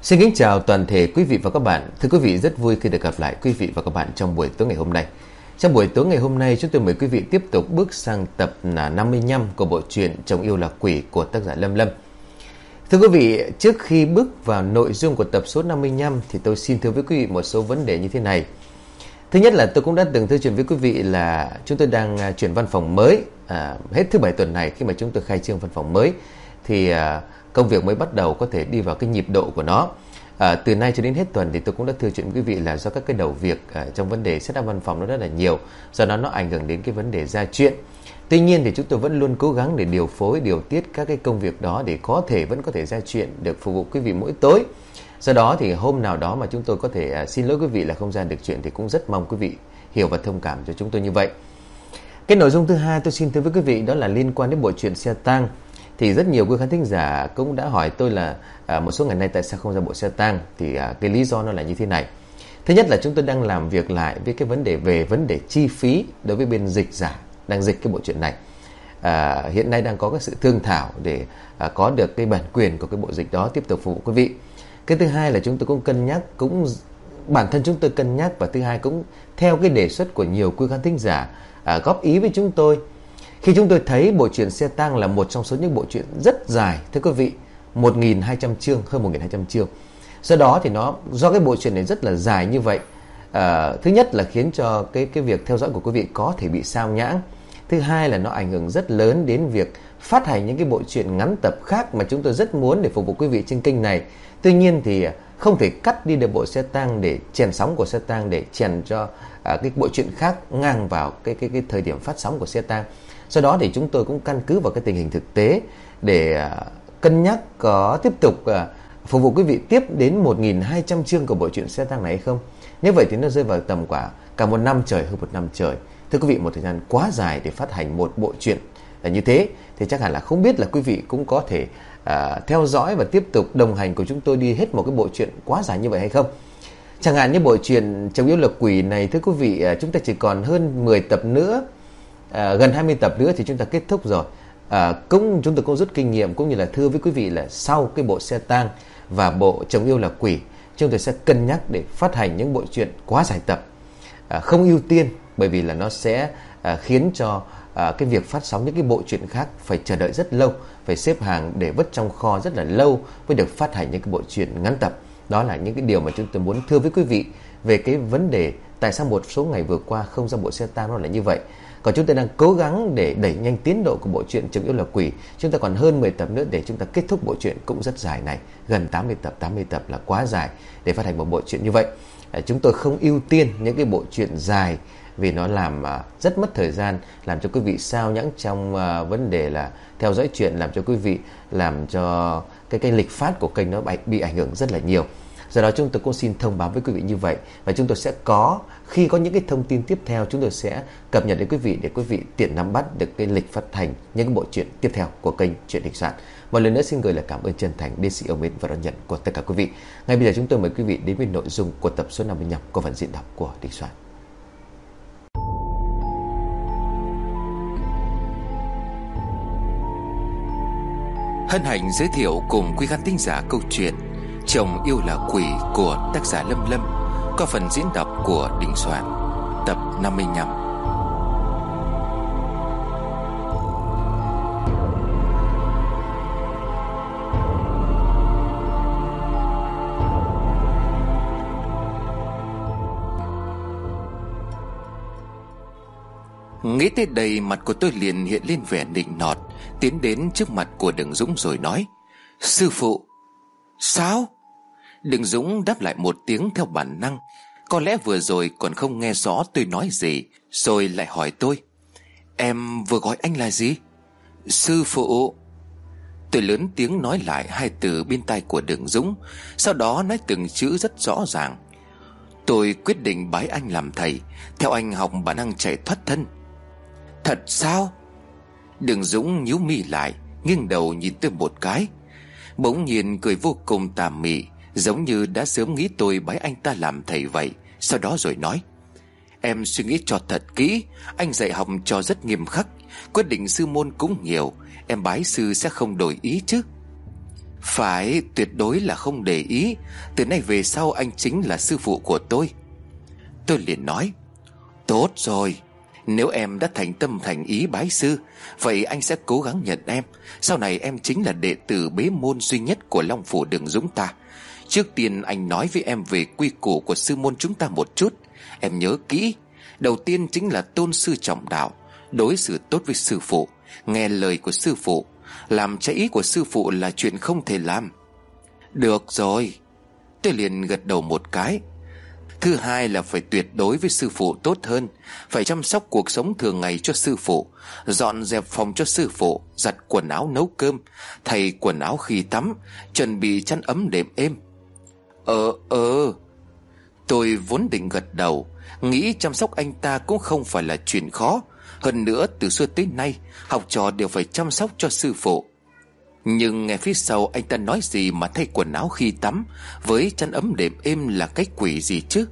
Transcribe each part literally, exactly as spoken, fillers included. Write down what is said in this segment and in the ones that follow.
Xin kính chào toàn thể quý vị và các bạn. Thưa quý vị, rất vui khi được gặp lại quý vị và các bạn trong buổi tối ngày hôm nay. Trong buổi tối ngày hôm nay, chúng tôi mời quý vị tiếp tục bước sang tập năm mươi lăm của bộ truyện Chồng Yêu Là Quỷ của tác giả Lâm Lâm. Thưa quý vị, trước khi bước vào nội dung của tập số năm mươi lăm thì tôi xin thưa với quý vị một số vấn đề như thế này. Thứ nhất là tôi cũng đã từng thưa chuyện với quý vị là chúng tôi đang chuyển văn phòng mới. À, hết thứ bảy tuần này khi mà chúng tôi khai trương văn phòng mới thì à, công việc mới bắt đầu có thể đi vào cái nhịp độ của nó. À, từ nay cho đến hết tuần thì tôi cũng đã thưa chuyện với quý vị là do các cái đầu việc à, trong vấn đề setup văn phòng nó rất là nhiều, do đó nó ảnh hưởng đến cái vấn đề gia chuyện. Tuy nhiên thì chúng tôi vẫn luôn cố gắng để điều phối, điều tiết các cái công việc đó để có thể vẫn có thể gia chuyện được phục vụ quý vị mỗi tối. Do đó thì hôm nào đó mà chúng tôi có thể à, xin lỗi quý vị là không ra được chuyện thì cũng rất mong quý vị hiểu và thông cảm cho chúng tôi như vậy. Cái nội dung thứ hai tôi xin thưa với quý vị đó là liên quan đến bộ truyện xe tang. Thì rất nhiều quý khán thính giả cũng đã hỏi tôi là à, một số ngày nay tại sao không ra bộ xe tang. Thì à, cái lý do nó là như thế này. Thứ nhất là chúng tôi đang làm việc lại với cái vấn đề về vấn đề chi phí đối với bên dịch giả đang dịch cái bộ truyện này. À, hiện nay đang có cái sự thương thảo để à, có được cái bản quyền của cái bộ dịch đó tiếp tục phục vụ quý vị. Cái thứ hai là chúng tôi cũng cân nhắc, cũng bản thân chúng tôi cân nhắc, và thứ hai cũng theo cái đề xuất của nhiều quý khán thính giả à, góp ý với chúng tôi. Khi chúng tôi thấy bộ truyện xe tang là một trong số những bộ truyện rất dài, thưa quý vị, một nghìn hai trăm chương, hơn một nghìn hai trăm chương. Do đó thì nó do cái bộ truyện này rất là dài như vậy, à, thứ nhất là khiến cho cái cái việc theo dõi của quý vị có thể bị sao nhãng. Thứ hai là nó ảnh hưởng rất lớn đến việc phát hành những cái bộ truyện ngắn tập khác mà chúng tôi rất muốn để phục vụ quý vị trên kênh này. Tuy nhiên thì không thể cắt đi được bộ xe tang để chèn sóng của xe tang, để chèn cho à, cái bộ truyện khác ngang vào cái cái cái thời điểm phát sóng của xe tang. Do đó thì chúng tôi cũng căn cứ vào cái tình hình thực tế để uh, cân nhắc có tiếp tục uh, phục vụ quý vị tiếp đến một nghìn hai trăm chương của bộ truyện xe tang này hay không. Như vậy thì nó rơi vào tầm quả cả một năm trời, hơn một năm trời. Thưa quý vị, một thời gian quá dài để phát hành một bộ truyện là như thế. Thì chắc hẳn là không biết là quý vị cũng có thể uh, theo dõi và tiếp tục đồng hành của chúng tôi đi hết một cái bộ truyện quá dài như vậy hay không. Chẳng hạn như bộ truyện Chồng Yêu Là Quỷ này, thưa quý vị, uh, chúng ta chỉ còn hơn mười tập nữa. À, gần hai mươi tập nữa thì chúng ta kết thúc rồi. à, cũng Chúng tôi cũng rút kinh nghiệm, cũng như là thưa với quý vị là sau cái bộ xe tang và bộ Chồng Yêu Là Quỷ, chúng tôi sẽ cân nhắc để phát hành những bộ truyện quá dài tập, à, không ưu tiên, bởi vì là nó sẽ à, khiến cho à, cái việc phát sóng những cái bộ truyện khác phải chờ đợi rất lâu, phải xếp hàng để vứt trong kho rất là lâu mới được phát hành những cái bộ truyện ngắn tập. Đó là những cái điều mà chúng tôi muốn thưa với quý vị về cái vấn đề tại sao một số ngày vừa qua không ra bộ xe tang, nó là như vậy. Còn chúng ta đang cố gắng để đẩy nhanh tiến độ của bộ truyện Chồng Yêu Là Quỷ. Chúng ta còn hơn mười tập nữa để chúng ta kết thúc bộ truyện cũng rất dài này. Gần tám mươi tập, tám mươi tập là quá dài để phát hành một bộ truyện như vậy. à, Chúng tôi không ưu tiên những cái bộ truyện dài vì nó làm à, rất mất thời gian, làm cho quý vị sao nhãng trong à, vấn đề là theo dõi chuyện, làm cho quý vị, làm cho cái, cái lịch phát của kênh nó bị ảnh hưởng rất là nhiều. Do đó chúng tôi cũng xin thông báo với quý vị như vậy. Và chúng tôi sẽ có, khi có những cái thông tin tiếp theo, chúng tôi sẽ cập nhật đến quý vị để quý vị tiện nắm bắt được cái lịch phát hành những cái bộ truyện tiếp theo của kênh Chuyện Đình Soạn. Một lần nữa xin gửi lời cảm ơn chân thành đến sự yêu mến và đón nhận của tất cả quý vị. Ngay bây giờ chúng tôi mời quý vị đến với nội dung của tập số năm mươi lăm của phần diễn đọc của Đình Soạn. Hân hạnh giới thiệu cùng quý khán thính giả câu chuyện Chồng Yêu Là Quỷ của tác giả Lâm Lâm có phần diễn đọc của Đình Soạn, tập năm mươi lăm. Nghĩ tới đây, mặt của tôi liền hiện lên vẻ nịnh nọt, tiến đến trước mặt của Đừng Dũng rồi nói: "Sư phụ." "Sao?" Đừng Dũng đáp lại một tiếng theo bản năng. Có lẽ vừa rồi còn không nghe rõ tôi nói gì, rồi lại hỏi tôi: "Em vừa gọi anh là gì?" "Sư phụ." Tôi lớn tiếng nói lại hai từ bên tai của Đừng Dũng, sau đó nói từng chữ rất rõ ràng: "Tôi quyết định bái anh làm thầy, theo anh học bản năng chạy thoát thân." "Thật sao?" Đừng Dũng nhíu mi lại, nghiêng đầu nhìn tôi một cái, bỗng nhiên cười vô cùng tà mị, giống như đã sớm nghĩ tôi bái anh ta làm thầy vậy. Sau đó rồi nói: "Em suy nghĩ cho thật kỹ, anh dạy học cho rất nghiêm khắc, quyết định sư môn cũng nhiều, em bái sư sẽ không đổi ý chứ?" Phải, tuyệt đối là không để ý. Từ nay về sau anh chính là sư phụ của tôi. Tôi liền nói: Tốt rồi, nếu em đã thành tâm thành ý bái sư, vậy anh sẽ cố gắng nhận em. Sau này em chính là đệ tử bế môn duy nhất của Long Phủ Đường Dũng ta. Trước tiên anh nói với em về quy củ của sư môn chúng ta một chút. Em nhớ kỹ. Đầu tiên chính là tôn sư trọng đạo, đối xử tốt với sư phụ, nghe lời của sư phụ. Làm trái ý của sư phụ là chuyện không thể làm. Được rồi, tôi liền gật đầu một cái. Thứ hai là phải tuyệt đối với sư phụ tốt hơn. Phải chăm sóc cuộc sống thường ngày cho sư phụ, dọn dẹp phòng cho sư phụ, giặt quần áo nấu cơm, thay quần áo khi tắm, chuẩn bị chăn ấm đệm êm. Ờ ờ Tôi vốn định gật đầu, nghĩ chăm sóc anh ta cũng không phải là chuyện khó. Hơn nữa từ xưa tới nay, học trò đều phải chăm sóc cho sư phụ. Nhưng nghe phía sau anh ta nói gì mà thay quần áo khi tắm với chăn ấm đệm êm là cái quỷ gì chứ?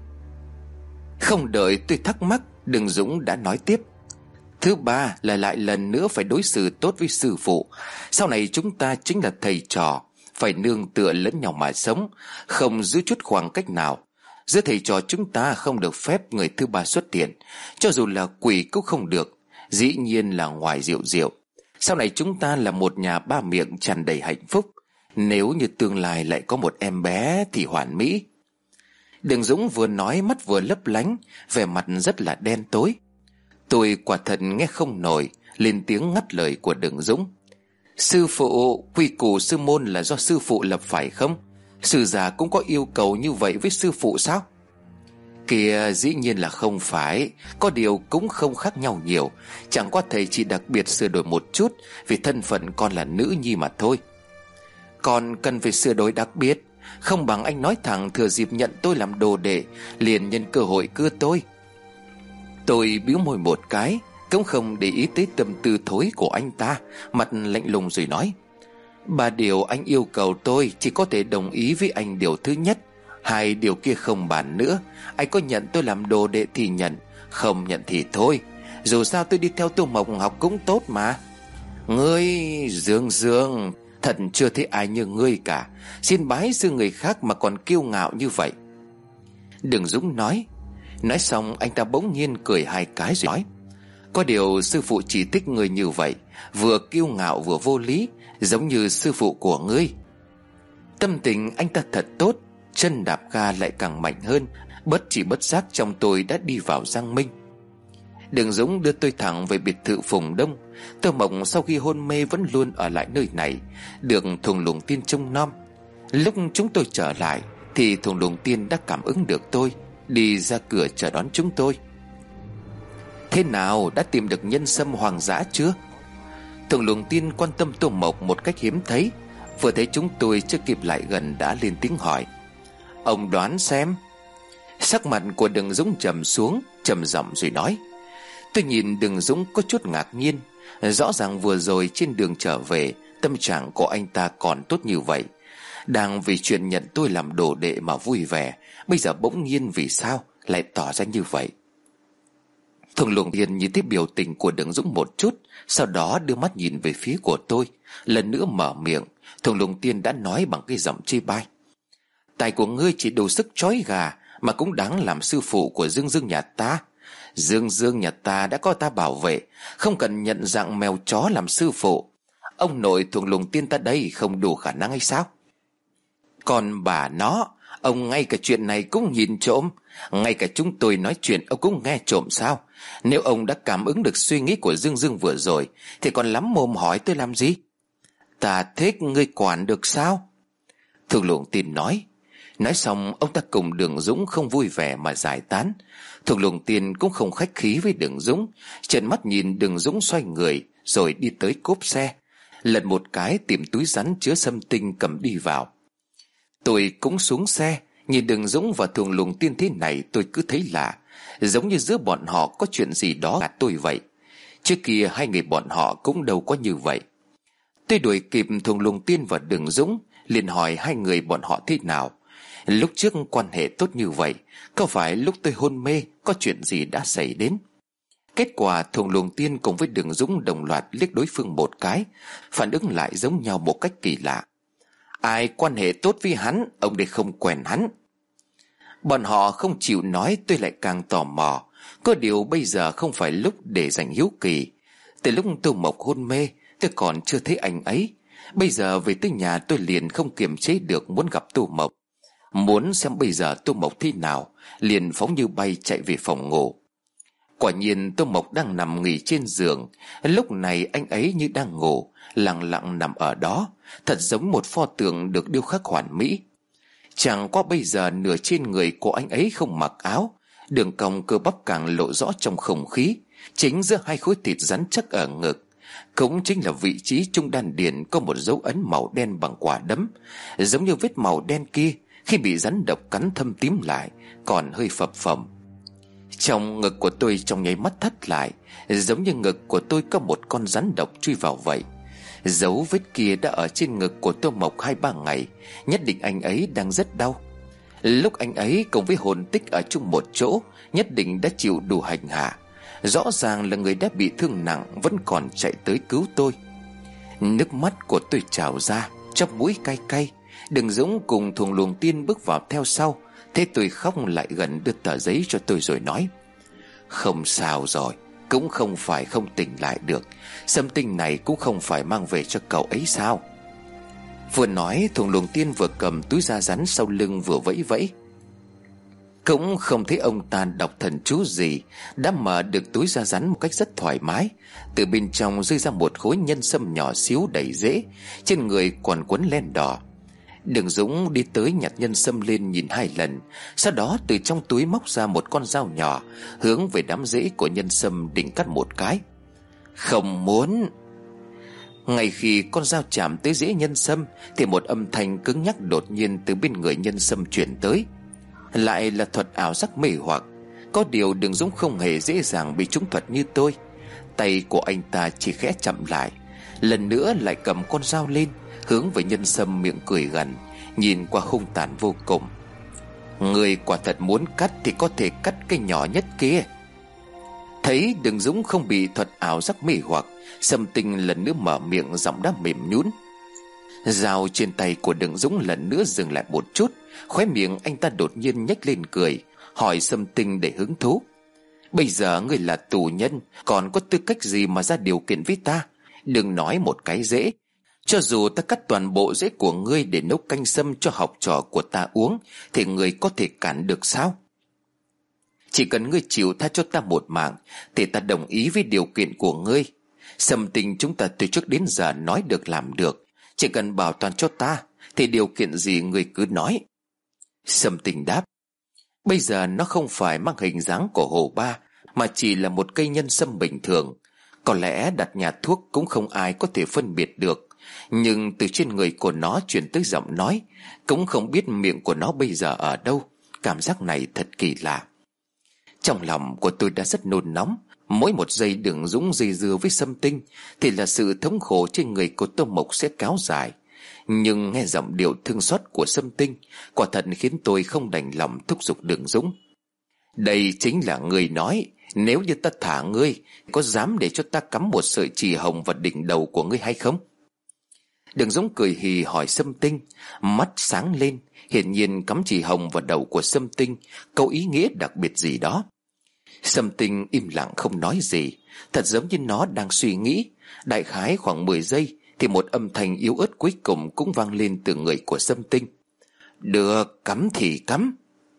Không đợi tôi thắc mắc, Đường Dũng đã nói tiếp. Thứ ba là lại lần nữa phải đối xử tốt với sư phụ. Sau này chúng ta chính là thầy trò, phải nương tựa lẫn nhau mà sống, không giữ chút khoảng cách nào. Giữa thầy trò chúng ta không được phép người thứ ba xuất hiện, cho dù là quỷ cũng không được. Dĩ nhiên là ngoài rượu rượu. Sau này chúng ta là một nhà ba miệng tràn đầy hạnh phúc. Nếu như tương lai lại có một em bé thì hoàn mỹ. Đường Dũng vừa nói mắt vừa lấp lánh, vẻ mặt rất là đen tối. Tôi quả thật nghe không nổi, lên tiếng ngắt lời của Đường Dũng. Sư phụ, quy củ sư môn là do sư phụ lập phải không? Sư già cũng có yêu cầu như vậy với sư phụ sao? Kìa, dĩ nhiên là không phải. Có điều cũng không khác nhau nhiều. Chẳng qua thầy chỉ đặc biệt sửa đổi một chút vì thân phận con là nữ nhi mà thôi. Còn cần phải sửa đổi đặc biệt, không bằng anh nói thẳng thừa dịp nhận tôi làm đồ đệ, liền nhân cơ hội cưa tôi. Tôi bĩu môi một cái, cũng không để ý tới tâm tư thối của anh ta, mặt lạnh lùng rồi nói: Ba điều anh yêu cầu tôi chỉ có thể đồng ý với anh điều thứ nhất. Hai điều kia không bàn nữa. Anh có nhận tôi làm đồ đệ thì nhận, không nhận thì thôi. Dù sao tôi đi theo Tô Mộc học cũng tốt mà. Ngươi, Dương Dương, thật chưa thấy ai như ngươi cả. Xin bái sư người khác mà còn kiêu ngạo như vậy. Đường Dũng nói. Nói xong anh ta bỗng nhiên cười hai cái rồi nói: Có điều sư phụ chỉ thích người như vậy, vừa kiêu ngạo vừa vô lý, giống như sư phụ của ngươi. Tâm tình anh ta thật tốt, chân đạp ga lại càng mạnh hơn. Bất chỉ bất giác trong tôi đã đi vào Giang Minh. Đường Dũng đưa tôi thẳng về biệt thự Phùng Đông. Tô Mộc sau khi hôn mê vẫn luôn ở lại nơi này, được Thùng Lùng Tiên trông nom. Lúc chúng tôi trở lại thì Thùng Lùng Tiên đã cảm ứng được tôi, đi ra cửa chờ đón chúng tôi. Thế nào, đã tìm được nhân sâm hoang dã chưa? Thùng Lùng Tiên quan tâm Tô Mộc một cách hiếm thấy. Vừa thấy chúng tôi chưa kịp lại gần đã lên tiếng hỏi: Ông đoán xem. Sắc mặt của Đường Dũng trầm xuống, trầm giọng rồi nói. Tôi nhìn Đường Dũng có chút ngạc nhiên. Rõ ràng vừa rồi trên đường trở về, tâm trạng của anh ta còn tốt như vậy, đang vì chuyện nhận tôi làm đồ đệ mà vui vẻ. Bây giờ bỗng nhiên vì sao lại tỏ ra như vậy? Thùng Lùng Tiên nhìn thấy biểu tình của Đường Dũng một chút, sau đó đưa mắt nhìn về phía của tôi. Lần nữa mở miệng, Thùng Lùng Tiên đã nói bằng cái giọng chê bai: Tài của ngươi chỉ đủ sức trói gà, mà cũng đáng làm sư phụ của Dương Dương nhà ta. Dương Dương nhà ta đã có ta bảo vệ, không cần nhận dạng mèo chó làm sư phụ. Ông nội Thùng Lùng Tiên ta đây không đủ khả năng hay sao? Còn bà nó, ông ngay cả chuyện này cũng nhìn trộm. Ngay cả chúng tôi nói chuyện ông cũng nghe trộm sao? Nếu ông đã cảm ứng được suy nghĩ của Dương Dương vừa rồi thì còn lắm mồm hỏi tôi làm gì? Ta thích ngươi quản được sao? Thùng Lùng Tiên nói. Nói xong ông ta cùng Đường Dũng không vui vẻ mà giải tán. Thùng Lùng Tiên cũng không khách khí với Đường Dũng, trợn mắt nhìn Đường Dũng xoay người rồi đi tới cốp xe, lật một cái tìm túi rắn chứa sâm tinh cầm đi vào. Tôi cũng xuống xe, nhìn Đường Dũng và Thùng Lùng Tiên thế này tôi cứ thấy lạ, giống như giữa bọn họ có chuyện gì đó gạt tôi vậy. Trước kia hai người bọn họ cũng đâu có như vậy. Tôi đuổi kịp Thùng Lùng Tiên và Đường Dũng, liền hỏi hai người bọn họ thế nào. Lúc trước quan hệ tốt như vậy, có phải lúc tôi hôn mê có chuyện gì đã xảy đến? Kết quả Thùng Lùng Tiên cùng với Đường Dũng đồng loạt liếc đối phương một cái, phản ứng lại giống nhau một cách kỳ lạ. Ai quan hệ tốt với hắn, ông đây không quen hắn. Bọn họ không chịu nói, tôi lại càng tò mò. Có điều bây giờ không phải lúc để dành hiếu kỳ. Từ lúc Tô Mộc hôn mê, tôi còn chưa thấy anh ấy. Bây giờ về tới nhà tôi liền không kiềm chế được muốn gặp Tô Mộc. Muốn xem bây giờ Tô Mộc thế nào, liền phóng như bay chạy về phòng ngủ. Quả nhiên Tô Mộc đang nằm nghỉ trên giường. Lúc này anh ấy như đang ngủ, lặng lặng nằm ở đó, thật giống một pho tượng được điêu khắc hoàn mỹ. Chẳng qua bây giờ nửa trên người của anh ấy không mặc áo, đường cong cơ bắp càng lộ rõ trong không khí. Chính giữa hai khối thịt rắn chắc ở ngực, cũng chính là vị trí trung đan điền, có một dấu ấn màu đen bằng quả đấm. Giống như vết màu đen kia khi bị rắn độc cắn thâm tím lại, còn hơi phập phồng. Trong ngực của tôi trong nháy mắt thắt lại, giống như ngực của tôi có một con rắn độc chui vào vậy. Dấu vết kia đã ở trên ngực của Tô Mộc hai ba ngày, nhất định anh ấy đang rất đau. Lúc anh ấy cùng với hồn tích ở chung một chỗ, nhất định đã chịu đủ hành hạ. Rõ ràng là người đã bị thương nặng vẫn còn chạy tới cứu tôi. Nước mắt của tôi trào ra, chóp mũi cay cay. Đừng Dũng cùng Thuồng Luồng Tiên bước vào theo sau. Thế tôi khóc lại gần đưa tờ giấy cho tôi rồi nói: không sao rồi, cũng không phải không tỉnh lại được. Sâm tinh này cũng không phải mang về cho cậu ấy sao? Vừa nói Thuồng Luồng Tiên vừa cầm túi da rắn sau lưng vừa vẫy vẫy. Cũng không thấy ông ta đọc thần chú gì, đã mở được túi da rắn một cách rất thoải mái. Từ bên trong rơi ra một khối nhân sâm nhỏ xíu đầy rễ, trên người còn quấn len đỏ. Đường Dũng đi tới nhặt nhân sâm lên nhìn hai lần, sau đó từ trong túi móc ra một con dao nhỏ, hướng về đám rễ của nhân sâm định cắt một cái. Không muốn. Ngay khi con dao chạm tới rễ nhân sâm thì một âm thanh cứng nhắc đột nhiên từ bên người nhân sâm truyền tới. Lại là thuật ảo giác mê hoặc. Có điều Đường Dũng không hề dễ dàng bị trúng thuật như tôi. Tay của anh ta chỉ khẽ chậm lại, lần nữa lại cầm con dao lên, hướng về nhân sâm miệng cười gằn, nhìn qua hung tàn vô cùng. Người quả thật muốn cắt thì có thể cắt cái nhỏ nhất kia. Thấy Đường Dũng không bị thuật ảo giác mê hoặc, Sâm Tinh lần nữa mở miệng, giọng đã mềm nhũn. Dao trên tay của Đường Dũng lần nữa dừng lại một chút, khóe miệng anh ta đột nhiên nhếch lên cười, hỏi Sâm Tinh để hứng thú: bây giờ ngươi là tù nhân, còn có tư cách gì mà ra điều kiện với ta? Đừng nói một cái rễ, cho dù ta cắt toàn bộ rễ của ngươi để nấu canh sâm cho học trò của ta uống, thì ngươi có thể cản được sao? Chỉ cần ngươi chịu tha cho ta một mạng thì ta đồng ý với điều kiện của ngươi. Sâm Tinh chúng ta từ trước đến giờ nói được làm được, chỉ cần bảo toàn cho ta thì điều kiện gì ngươi cứ nói. Sâm Tinh đáp: bây giờ nó không phải mang hình dáng của hồ ba, mà chỉ là một cây nhân sâm bình thường. Có lẽ đặt nhà thuốc cũng không ai có thể phân biệt được, nhưng từ trên người của nó truyền tới giọng nói, cũng không biết miệng của nó bây giờ ở đâu. Cảm giác này thật kỳ lạ. Trong lòng của tôi đã rất nôn nóng. Mỗi một giây Đường Dũng dây dưa với Sâm Tinh thì là sự thống khổ trên người của Tô Mộc sẽ kéo dài. Nhưng nghe giọng điệu thương xót của Sâm Tinh, quả thật khiến tôi không đành lòng thúc giục Đường Dũng: đây chính là người nói, nếu như ta thả ngươi, có dám để cho ta cắm một sợi chì hồng vào đỉnh đầu của ngươi hay không? Đường Dũng cười hì hỏi Sâm Tinh, mắt sáng lên, hiển nhiên cắm chì hồng vào đầu của Sâm Tinh có ý nghĩa đặc biệt gì đó. Sâm Tinh im lặng không nói gì, thật giống như nó đang suy nghĩ. Đại khái khoảng mười giây thì một âm thanh yếu ớt cuối cùng cũng vang lên từ người của Sâm Tinh: được, cắm thì cắm.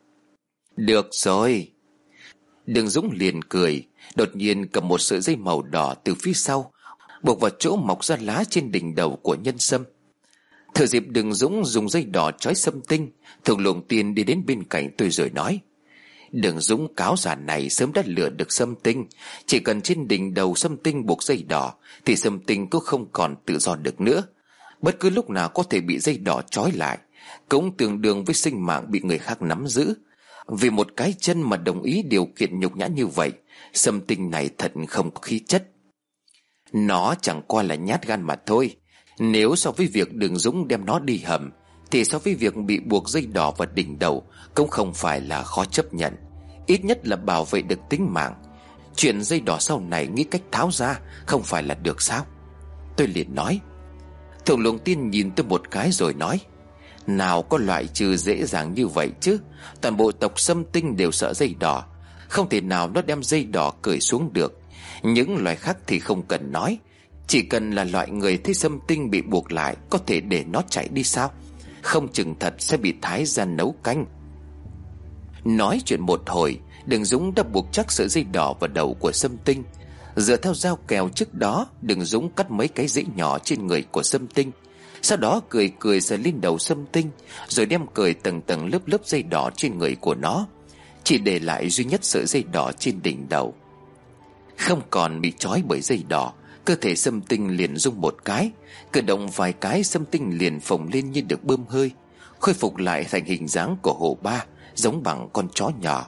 Được rồi. Đường Dũng liền cười, đột nhiên cầm một sợi dây màu đỏ từ phía sau, buộc vào chỗ mọc ra lá trên đỉnh đầu của nhân sâm. Thừa dịp Đường Dũng dùng dây đỏ trói Sâm Tinh, Thuồng Luồng Tiên đi đến bên cạnh tôi rồi nói: Đường Dũng cáo già này sớm đã lừa được Sâm Tinh. Chỉ cần trên đỉnh đầu Sâm Tinh buộc dây đỏ thì Sâm Tinh cũng không còn tự do được nữa. Bất cứ lúc nào có thể bị dây đỏ trói lại, cũng tương đương với sinh mạng bị người khác nắm giữ. Vì một cái chân mà đồng ý điều kiện nhục nhã như vậy, Sâm Tinh này thật không có khí chất. Nó chẳng qua là nhát gan mà thôi. Nếu so với việc Đường Dũng đem nó đi hầm, thì so với việc bị buộc dây đỏ vào đỉnh đầu cũng không phải là khó chấp nhận. Ít nhất là bảo vệ được tính mạng. Chuyện dây đỏ sau này nghĩ cách tháo ra không phải là được sao? Tôi liền nói. Thuồng Luồng Tiên nhìn tôi một cái rồi nói: Nào có loại trừ dễ dàng như vậy chứ. Toàn bộ tộc Sâm Tinh đều sợ dây đỏ, không thể nào nó đem dây đỏ cởi xuống được. Những loài khác thì không cần nói, chỉ cần là loại người thấy Sâm Tinh bị buộc lại, có thể để nó chạy đi sao? Không chừng thật sẽ bị thái ra nấu canh. Nói chuyện một hồi, Đường Dũng đã buộc chắc sợi dây đỏ vào đầu của Sâm Tinh. Dựa theo dao kèo trước đó, Đường Dũng cắt mấy cái rễ nhỏ trên người của Sâm Tinh, sau đó cười cười sờ lên đầu Sâm Tinh, rồi đem cởi tầng tầng lớp lớp dây đỏ trên người của nó, chỉ để lại duy nhất sợi dây đỏ trên đỉnh đầu. Không còn bị trói bởi dây đỏ, cơ thể Sâm Tinh liền rung một cái, cử động vài cái, Sâm Tinh liền phồng lên như được bơm hơi, khôi phục lại thành hình dáng của hổ ba, giống bằng con chó nhỏ.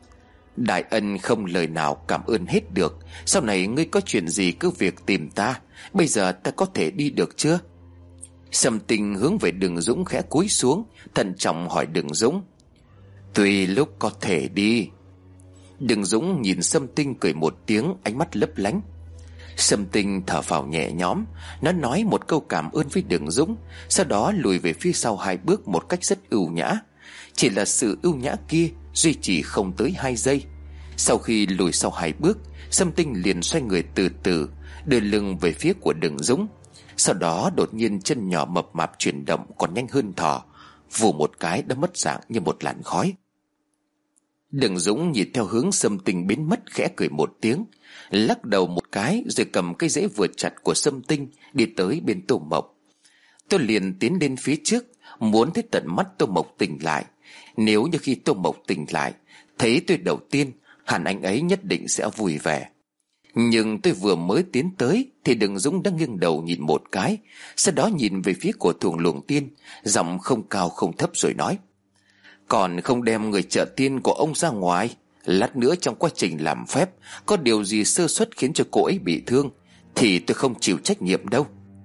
Đại ân không lời nào cảm ơn hết được. Sau này ngươi có chuyện gì cứ việc tìm ta. Bây giờ ta có thể đi được chưa? Sâm Tinh hướng về Đường Dũng khẽ cúi xuống, thận trọng hỏi Đường Dũng: Tùy lúc có thể đi. Đường Dũng nhìn Sâm Tinh cười một tiếng, ánh mắt lấp lánh. Sâm Tinh thở phào nhẹ nhõm, nó nói một câu cảm ơn với Đường Dũng, sau đó lùi về phía sau hai bước một cách rất ưu nhã. Chỉ là sự ưu nhã kia duy trì không tới hai giây. Sau khi lùi sau hai bước, Sâm Tinh liền xoay người từ từ, đưa lưng về phía của Đường Dũng. Sau đó đột nhiên chân nhỏ mập mạp chuyển động còn nhanh hơn thỏ, vù một cái đã mất dạng như một làn khói. Đường Dũng nhìn theo hướng Sâm Tinh biến mất, khẽ cười một tiếng, lắc đầu một cái rồi cầm cây rễ vừa chặt của Sâm Tinh đi tới bên Tô Mộc. Tôi liền tiến lên phía trước, muốn thấy tận mắt Tô Mộc tỉnh lại. Nếu như khi Tô Mộc tỉnh lại thấy tôi đầu tiên, hẳn anh ấy nhất định sẽ vui vẻ. Nhưng tôi vừa mới tiến tới thì Đường Dũng đã nghiêng đầu nhìn một cái, sau đó nhìn về phía của Thuồng Luồng Tiên, giọng không cao không thấp rồi nói: Còn không đem người trợ tiên của ông ra ngoài, lát nữa trong quá trình làm phép có điều gì sơ suất khiến cho cô ấy bị thương thì tôi không chịu trách nhiệm đâu.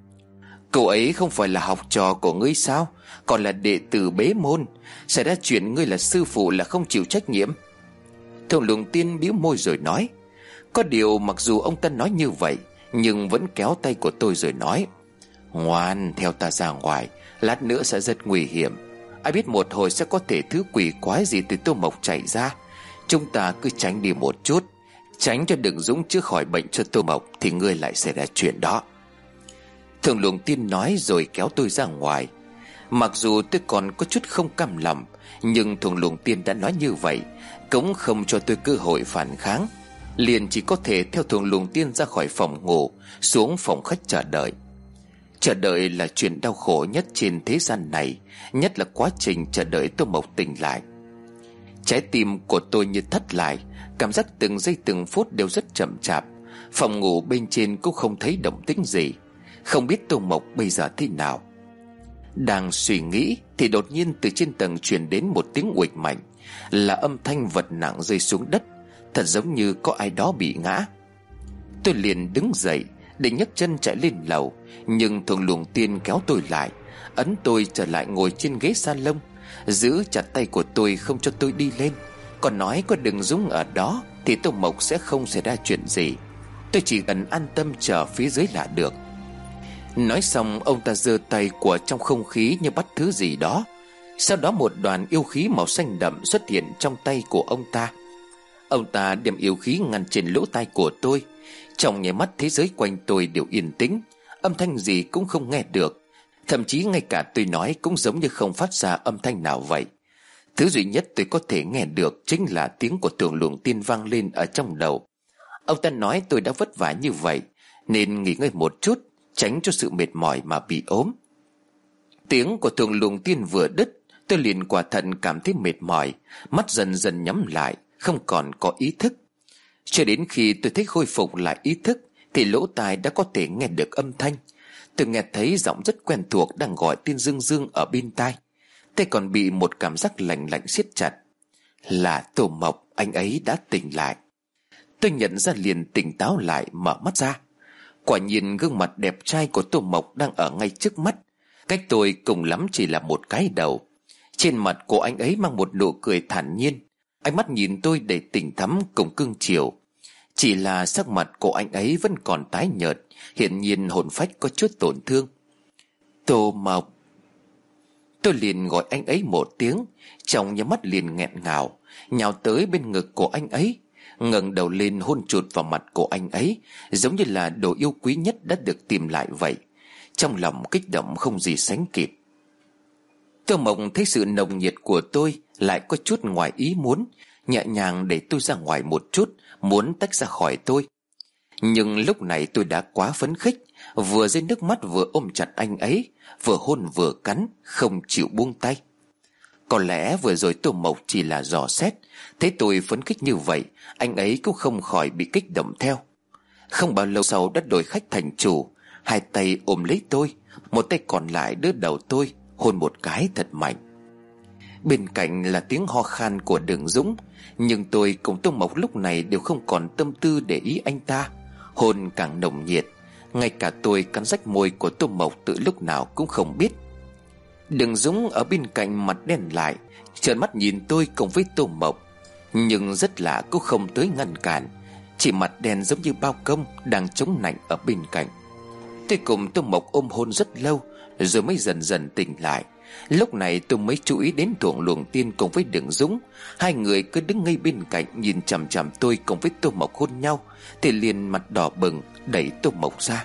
Cậu ấy không phải là học trò của ngươi sao? Còn là đệ tử bế môn, xảy ra chuyện ngươi là sư phụ là không chịu trách nhiệm? Thuồng Luồng Tiên bĩu môi rồi nói: Có điều mặc dù ông ta nói như vậy, nhưng vẫn kéo tay của tôi rồi nói: Ngoan, theo ta ra ngoài, lát nữa sẽ rất nguy hiểm. Ai biết một hồi sẽ có thể thứ quỷ quái gì từ Tô Mộc chạy ra. Chúng ta cứ tránh đi một chút, tránh cho Đường Dũng chữa khỏi bệnh cho Tô Mộc thì ngươi lại xảy ra chuyện đó. Thuồng Luồng Tiên nói rồi kéo tôi ra ngoài. Mặc dù tôi còn có chút không cam lòng, nhưng Thuồng Luồng Tiên đã nói như vậy, cũng không cho tôi cơ hội phản kháng. Liền chỉ có thể theo Thuồng Luồng Tiên ra khỏi phòng ngủ, xuống phòng khách chờ đợi. Chờ đợi là chuyện đau khổ nhất trên thế gian này, nhất là quá trình chờ đợi Tô Mộc tỉnh lại. Trái tim của tôi như thắt lại, cảm giác từng giây từng phút đều rất chậm chạp. Phòng ngủ bên trên cũng không thấy động tĩnh gì, không biết Tô Mộc bây giờ thế nào. Đang suy nghĩ thì đột nhiên từ trên tầng truyền đến một tiếng uịch mạnh, là âm thanh vật nặng rơi xuống đất, thật giống như có ai đó bị ngã. Tôi liền đứng dậy định nhấc chân chạy lên lầu, nhưng Thuồng Luồng Tiên kéo tôi lại, ấn tôi trở lại ngồi trên ghế salon, giữ chặt tay của tôi không cho tôi đi lên, còn nói có Đường Dũng ở đó thì Tô Mộc sẽ không xảy ra chuyện gì. Tôi chỉ cần an tâm chờ phía dưới là được. Nói xong, ông ta giơ tay của trong không khí như bắt thứ gì đó. Sau đó một đoàn yêu khí màu xanh đậm xuất hiện trong tay của ông ta. Ông ta đem yêu khí ngăn trên lỗ tai của tôi. Trong nháy mắt thế giới quanh tôi đều yên tĩnh, âm thanh gì cũng không nghe được. Thậm chí ngay cả tôi nói cũng giống như không phát ra âm thanh nào vậy. Thứ duy nhất tôi có thể nghe được chính là tiếng của Thuồng Luồng Tiên vang lên ở trong đầu. Ông ta nói tôi đã vất vả như vậy nên nghỉ ngơi một chút, tránh cho sự mệt mỏi mà bị ốm. Tiếng của Thuồng Luồng Tiên vừa đứt, tôi liền quả thận cảm thấy mệt mỏi, mắt dần dần nhắm lại, không còn có ý thức. Cho đến khi tôi thấy khôi phục lại ý thức thì lỗ tai đã có thể nghe được âm thanh. Tôi nghe thấy giọng rất quen thuộc đang gọi tên Dương Dương ở bên tai. Tôi còn bị một cảm giác lạnh lạnh siết chặt. Là Tô Mộc, anh ấy đã tỉnh lại. Tôi nhận ra liền tỉnh táo lại, mở mắt ra. Quả nhiên gương mặt đẹp trai của Tô Mộc đang ở ngay trước mắt, cách tôi cùng lắm chỉ là một cái đầu. Trên mặt của anh ấy mang một nụ cười thản nhiên, ánh mắt nhìn tôi đầy tình thắm cùng cưng chiều. Chỉ là sắc mặt của anh ấy vẫn còn tái nhợt, hiển nhiên hồn phách có chút tổn thương. Tô Mộc. Tôi liền gọi anh ấy một tiếng, trong nhắm mắt liền nghẹn ngào, nhào tới bên ngực của anh ấy, ngẩng đầu lên hôn chụt vào mặt của anh ấy, giống như là đồ yêu quý nhất đã được tìm lại vậy. Trong lòng kích động không gì sánh kịp. Tô Mộc thấy sự nồng nhiệt của tôi lại có chút ngoài ý muốn, nhẹ nhàng để tôi ra ngoài một chút, muốn tách ra khỏi tôi. Nhưng lúc này tôi đã quá phấn khích, vừa rơi nước mắt vừa ôm chặt anh ấy, vừa hôn vừa cắn, không chịu buông tay. Có lẽ vừa rồi Tô Mộc chỉ là dò xét, thấy tôi phấn khích như vậy, anh ấy cũng không khỏi bị kích động theo. Không bao lâu sau đã đổi khách thành chủ, hai tay ôm lấy tôi, một tay còn lại đỡ đầu tôi, hôn một cái thật mạnh. Bên cạnh là tiếng ho khan của Đường Dũng, nhưng tôi cùng Tô Mộc lúc này đều không còn tâm tư để ý anh ta. Hôn càng nồng nhiệt, ngay cả tôi cắn rách môi của Tô Mộc từ lúc nào cũng không biết. Đường Dũng ở bên cạnh mặt đen lại, trợn mắt nhìn tôi cùng với Tô Mộc, nhưng rất lạ cũng không tới ngăn cản, chỉ mặt đen giống như bao công đang chống nạnh ở bên cạnh. Tôi cùng Tô Mộc ôm hôn rất lâu, rồi mới dần dần tỉnh lại. Lúc này tôi mới chú ý đến Thuồng Luồng Tiên cùng với Đường Dũng, hai người cứ đứng ngay bên cạnh nhìn chằm chằm tôi cùng với Tô Mộc hôn nhau, thì liền mặt đỏ bừng đẩy Tô Mộc ra.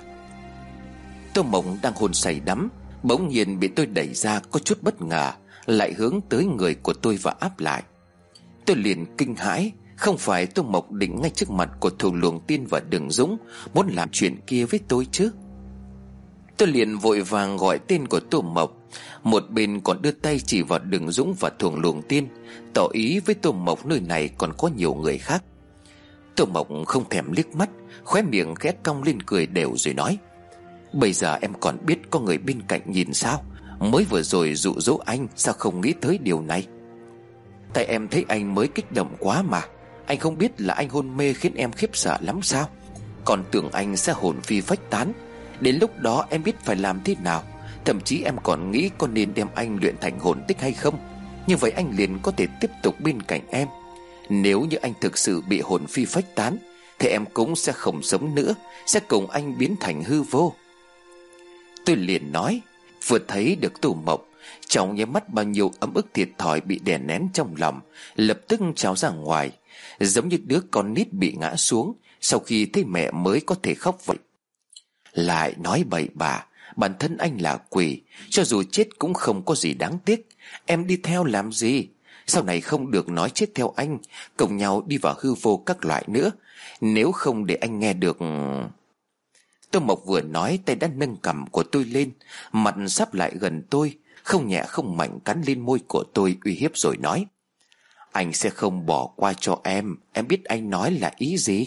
Tô Mộc đang hôn say đắm, bỗng nhiên bị tôi đẩy ra có chút bất ngờ, lại hướng tới người của tôi và áp lại. Tôi liền kinh hãi, không phải Tô Mộc định ngay trước mặt của Thuồng Luồng Tiên và Đường Dũng muốn làm chuyện kia với tôi chứ? Tôi liền vội vàng gọi tên của Tô Mộc, một bên còn đưa tay chỉ vào Đường Dũng và Thuồng Luồng Tiên, tỏ ý với Tô Mộc nơi này còn có nhiều người khác. Tô Mộc không thèm liếc mắt, khóe miệng khẽ cong lên cười đều rồi nói: Bây giờ em còn biết có người bên cạnh nhìn sao? Mới vừa rồi dụ dỗ anh, sao không nghĩ tới điều này? Tại em thấy anh mới kích động quá mà. Anh không biết là anh hôn mê khiến em khiếp sợ lắm sao? Còn tưởng anh sẽ hồn phi phách tán. Đến lúc đó em biết phải làm thế nào. Thậm chí em còn nghĩ có nên đem anh luyện thành hồn tích hay không. Như vậy anh liền có thể tiếp tục bên cạnh em. Nếu như anh thực sự bị hồn phi phách tán, thì em cũng sẽ không sống nữa, sẽ cùng anh biến thành hư vô. Tôi liền nói, vừa thấy được Tô Mộc, trong nháy mắt bao nhiêu ấm ức thiệt thòi bị đè nén trong lòng lập tức trào ra ngoài, giống như đứa con nít bị ngã xuống sau khi thấy mẹ mới có thể khóc vậy. Lại nói bậy bạ, bản thân anh là quỷ, cho dù chết cũng không có gì đáng tiếc. Em đi theo làm gì? Sau này không được nói chết theo anh, cùng nhau đi vào hư vô các loại nữa, nếu không để anh nghe được. Tô Mộc vừa nói, tay đã nâng cằm của tôi lên, mặt sắp lại gần tôi, không nhẹ không mạnh cắn lên môi của tôi uy hiếp rồi nói: Anh sẽ không bỏ qua cho em. Em biết anh nói là ý gì?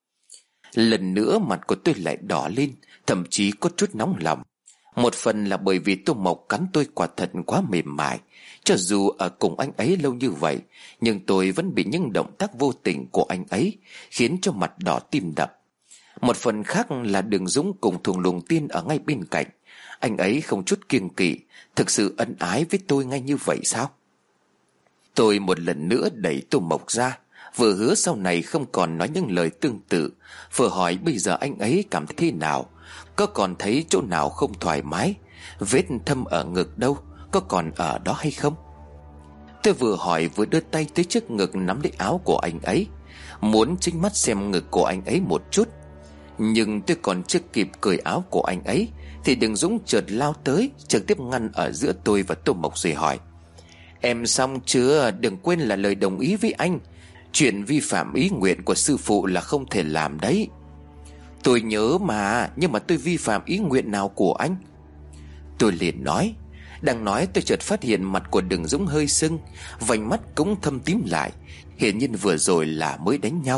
Lần nữa mặt của tôi lại đỏ lên, thậm chí có chút nóng lòng. Một phần là bởi vì Tô Mộc cắn tôi quả thật quá mềm mại. Cho dù ở cùng anh ấy lâu như vậy, nhưng tôi vẫn bị những động tác vô tình của anh ấy khiến cho mặt đỏ tim đập. Một phần khác là Đường Dũng cùng Thuồng Luồng Tiên ở ngay bên cạnh. Anh ấy không chút kiêng kỵ, thực sự ân ái với tôi ngay như vậy sao? Tôi một lần nữa đẩy Tô Mộc ra, vừa hứa sau này không còn nói những lời tương tự, vừa hỏi bây giờ anh ấy cảm thấy thế nào, có còn thấy chỗ nào không thoải mái, vết thâm ở ngực đâu, có còn ở đó hay không? Tôi vừa hỏi vừa đưa tay tới trước ngực nắm lấy áo của anh ấy, muốn chính mắt xem ngực của anh ấy một chút. Nhưng tôi còn chưa kịp cởi áo của anh ấy thì Đường Dũng chợt lao tới, trực tiếp ngăn ở giữa tôi và Tô Mộc rồi hỏi: Em xong chưa? Đừng quên là lời đồng ý với anh. Chuyện vi phạm ý nguyện của sư phụ là không thể làm đấy. Tôi nhớ mà, nhưng mà tôi vi phạm ý nguyện nào của anh? Tôi liền nói. Đang nói tôi chợt phát hiện mặt của Đường Dũng hơi sưng, vành mắt cũng thâm tím lại, hiển nhiên vừa rồi là mới đánh nhau.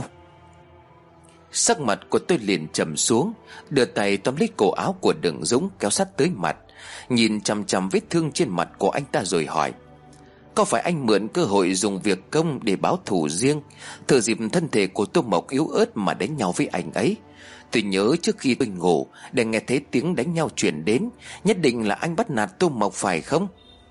Sắc mặt của tôi liền trầm xuống, đưa tay tóm lấy cổ áo của Đường Dũng kéo sát tới mặt, nhìn chằm chằm vết thương trên mặt của anh ta rồi hỏi: Có phải anh mượn cơ hội dùng việc công để báo thù riêng, thừa dịp thân thể của Tô Mộc yếu ớt mà đánh nhau với anh ấy? Tôi nhớ trước khi tôi ngủ để nghe thấy tiếng đánh nhau truyền đến, nhất định là anh bắt nạt Tô Mộc phải không?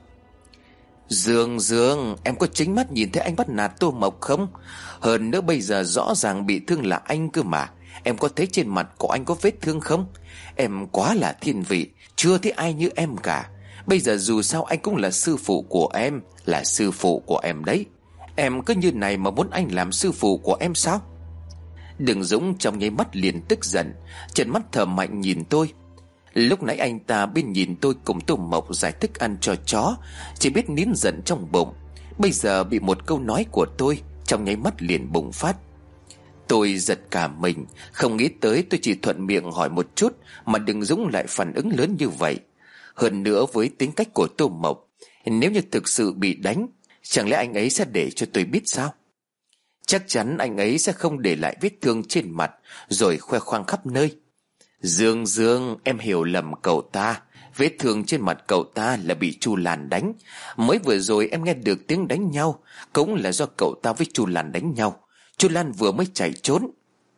Dương Dương, em có chính mắt nhìn thấy anh bắt nạt Tô Mộc không? Hơn nữa bây giờ rõ ràng bị thương là anh cơ mà. Em có thấy trên mặt của anh có vết thương không? Em quá là thiên vị, chưa thấy ai như em cả. Bây giờ dù sao anh cũng là sư phụ của em, là sư phụ của em đấy. Em cứ như này mà muốn anh làm sư phụ của em sao? Đường Dũng trong nháy mắt liền tức giận, trợn mắt thở mạnh nhìn tôi. Lúc nãy anh ta bên nhìn tôi cùng Tô Mộc giải thích ăn cho chó, chỉ biết nín giận trong bụng. Bây giờ bị một câu nói của tôi trong nháy mắt liền bùng phát. Tôi giật cả mình, không nghĩ tới tôi chỉ thuận miệng hỏi một chút mà Đường Dũng lại phản ứng lớn như vậy. Hơn nữa với tính cách của Tô Mộc, nếu như thực sự bị đánh, chẳng lẽ anh ấy sẽ để cho tôi biết sao? Chắc chắn anh ấy sẽ không để lại vết thương trên mặt rồi khoe khoang khắp nơi. Dương Dương, em hiểu lầm cậu ta. Vết thương trên mặt cậu ta là bị Chu Lan đánh. Mới vừa rồi em nghe được tiếng đánh nhau, cũng là do cậu ta với Chu Lan đánh nhau. Chu Lan vừa mới chạy trốn.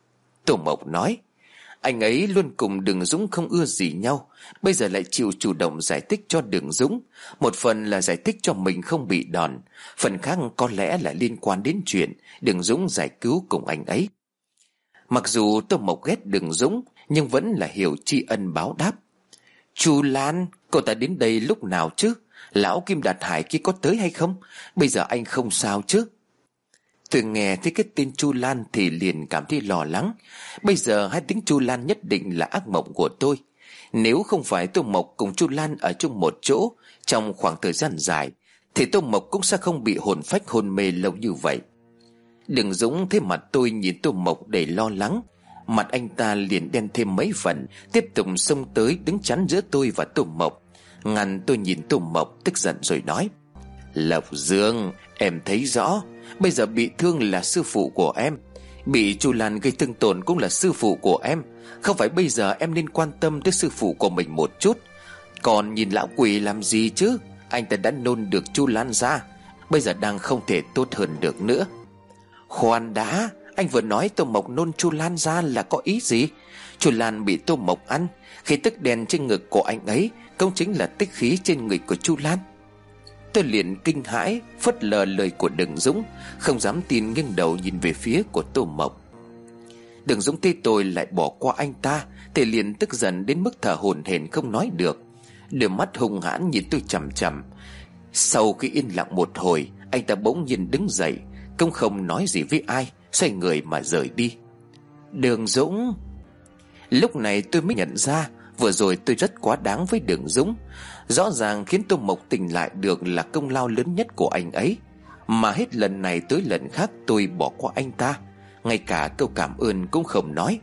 Tô Mộc nói, anh ấy luôn cùng Đường Dũng không ưa gì nhau, bây giờ lại chịu chủ động giải thích cho Đường Dũng. Một phần là giải thích cho mình không bị đòn, phần khác có lẽ là liên quan đến chuyện Đường Dũng giải cứu cùng anh ấy. Mặc dù Tô Mộc ghét Đường Dũng, nhưng vẫn là hiểu tri ân báo đáp. Chu Lan, cậu ta đến đây lúc nào chứ? Lão Kim Đạt Hải kia có tới hay không? Bây giờ anh không sao chứ? Tôi nghe thấy cái tên Chu Lan thì liền cảm thấy lo lắng. Bây giờ hai tiếng Chu Lan nhất định là ác mộng của tôi. Nếu không phải Tô Mộc cùng Chu Lan ở chung một chỗ trong khoảng thời gian dài, thì Tô Mộc cũng sẽ không bị hồn phách hôn mê lâu như vậy. Đường Dũng thấy mặt tôi nhìn Tô Mộc đầy lo lắng, mặt anh ta liền đen thêm mấy phần, tiếp tục xông tới đứng chắn giữa tôi và Tô Mộc, ngăn tôi nhìn Tô Mộc, tức giận rồi nói, Lộc Dương, em thấy rõ, bây giờ bị thương là sư phụ của em, bị Chu Lan gây thương tổn cũng là sư phụ của em. Không phải bây giờ em nên quan tâm tới sư phụ của mình một chút? Còn nhìn lão quỷ làm gì chứ? Anh ta đã nôn được Chu Lan ra, bây giờ đang không thể tốt hơn được nữa. Khoan đã, anh vừa nói Tô Mộc nôn Chu Lan ra là có ý gì? Chu Lan bị Tô Mộc ăn, khí tức đen trên ngực của anh ấy cũng chính là tích khí trên người của Chu Lan. Tôi liền kinh hãi, phớt lờ lời của Đường Dũng, không dám tin, nghiêng đầu nhìn về phía của Tô Mộc. Đường Dũng thấy tôi lại bỏ qua anh ta thì liền tức giận đến mức thở hổn hển không nói được, đôi mắt hung hãn nhìn tôi chằm chằm. Sau khi yên lặng một hồi, anh ta bỗng nhiên đứng dậy, cũng không nói gì với ai, xoay người mà rời đi. Đường Dũng. Lúc này tôi mới nhận ra vừa rồi tôi rất quá đáng với Đường Dũng. Rõ ràng khiến Tô Mộc tỉnh lại được là công lao lớn nhất của anh ấy, mà hết lần này tới lần khác tôi bỏ qua anh ta, ngay cả câu cảm ơn cũng không nói.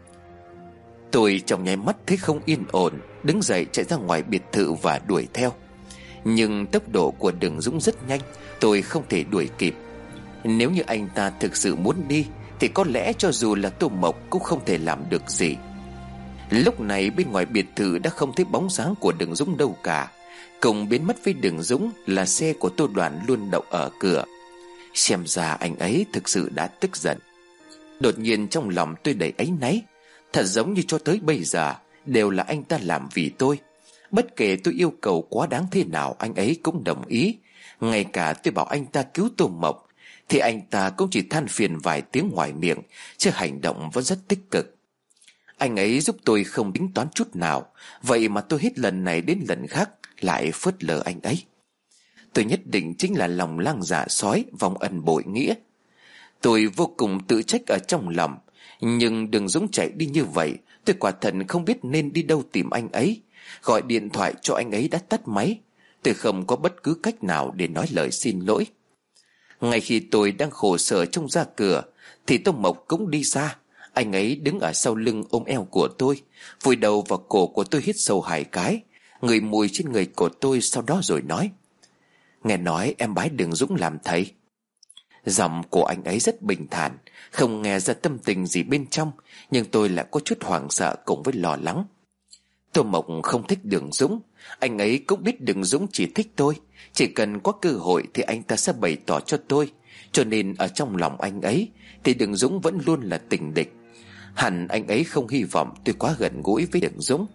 Tôi trong nháy mắt thấy không yên ổn, đứng dậy chạy ra ngoài biệt thự và đuổi theo. Nhưng tốc độ của Đường Dũng rất nhanh, tôi không thể đuổi kịp. Nếu như anh ta thực sự muốn đi thì có lẽ cho dù là Tô Mộc cũng không thể làm được gì. Lúc này bên ngoài biệt thự đã không thấy bóng dáng của Đường Dũng đâu cả. Cùng biến mất với Đường Dũng là xe của Tô Đoàn luôn đậu ở cửa. Xem ra anh ấy thực sự đã tức giận. Đột nhiên trong lòng tôi đầy áy náy. Thật giống như cho tới bây giờ đều là anh ta làm vì tôi. Bất kể tôi yêu cầu quá đáng thế nào, anh ấy cũng đồng ý. Ngay cả tôi bảo anh ta cứu Tô Mộc thì anh ta cũng chỉ than phiền vài tiếng ngoài miệng, chứ hành động vẫn rất tích cực. Anh ấy giúp tôi không tính toán chút nào, vậy mà tôi hết lần này đến lần khác lại phớt lờ anh ấy. Tôi nhất định chính là lòng lang dạ sói, vong ân bội nghĩa. Tôi vô cùng tự trách ở trong lòng. Nhưng Đường Dũng chạy đi như vậy, tôi quả thật không biết nên đi đâu tìm anh ấy. Gọi điện thoại cho anh ấy đã tắt máy. Tôi không có bất cứ cách nào để nói lời xin lỗi. Ngay khi tôi đang khổ sở trông ra cửa thì Tô Mộc cũng đi ra. Anh ấy đứng ở sau lưng ôm eo của tôi, vùi đầu vào cổ của tôi hít sâu hai cái, ngửi mùi trên người của tôi, sau đó rồi nói, nghe nói em bái Đường Dũng làm thầy. Giọng của anh ấy rất bình thản, không nghe ra tâm tình gì bên trong, nhưng tôi lại có chút hoảng sợ cùng với lo lắng. Tô Mộc không thích Đường Dũng, anh ấy cũng biết Đường Dũng chỉ thích tôi, chỉ cần có cơ hội thì anh ta sẽ bày tỏ cho tôi. Cho nên ở trong lòng anh ấy thì Đường Dũng vẫn luôn là tình địch. Hẳn anh ấy không hy vọng tôi quá gần gũi với Đường Dũng.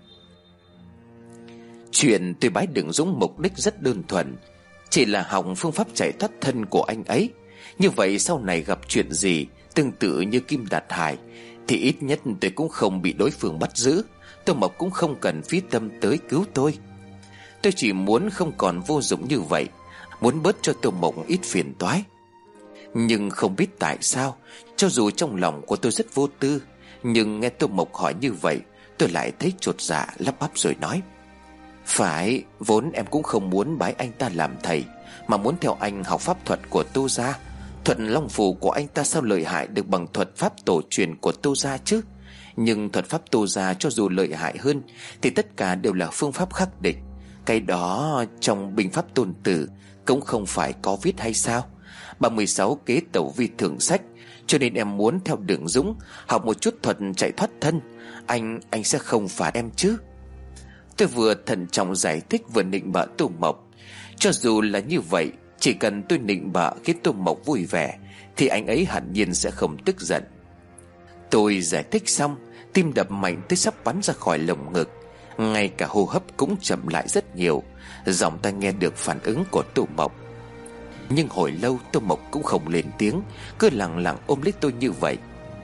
Chuyện tôi bái Đường Dũng mục đích rất đơn thuần, chỉ là học phương pháp chạy thoát thân của anh ấy. Như vậy sau này gặp chuyện gì tương tự như Kim Đạt Hải thì ít nhất tôi cũng không bị đối phương bắt giữ. Tô Mộc cũng không cần phí tâm tới cứu tôi. Tôi chỉ muốn không còn vô dụng như vậy, muốn bớt cho Tô Mộc ít phiền toái. Nhưng không biết tại sao, cho dù trong lòng của tôi rất vô tư, nhưng nghe Tô Mộc hỏi như vậy, tôi lại thấy chột dạ, lắp bắp rồi nói: Phải, vốn em cũng không muốn bái anh ta làm thầy, mà muốn theo anh học pháp thuật của Tô gia. Thuật long phù của anh ta sao lợi hại được bằng thuật pháp tổ truyền của Tô gia chứ? Nhưng thuật pháp Tô gia cho dù lợi hại hơn thì tất cả đều là phương pháp khắc địch. Cái đó trong binh pháp Tôn Tử cũng không phải có viết hay sao? ba mươi sáu kế tẩu vi thượng sách. Cho nên em muốn theo Đường Dũng học một chút thuật chạy thoát thân. Anh, anh sẽ không phạt em chứ? Tôi vừa thận trọng giải thích vừa nịnh bợ Tô Mộc. Cho dù là như vậy, chỉ cần tôi nịnh bợ khiến Tô Mộc vui vẻ thì anh ấy hẳn nhiên sẽ không tức giận. Tôi giải thích xong, tim đập mạnh tới sắp bắn ra khỏi lồng ngực, ngay cả hô hấp cũng chậm lại rất nhiều. Giọng ta nghe được phản ứng của Tô Mộc. Nhưng hồi lâu Tô Mộc cũng không lên tiếng, cứ lặng lặng ôm lấy tôi như vậy.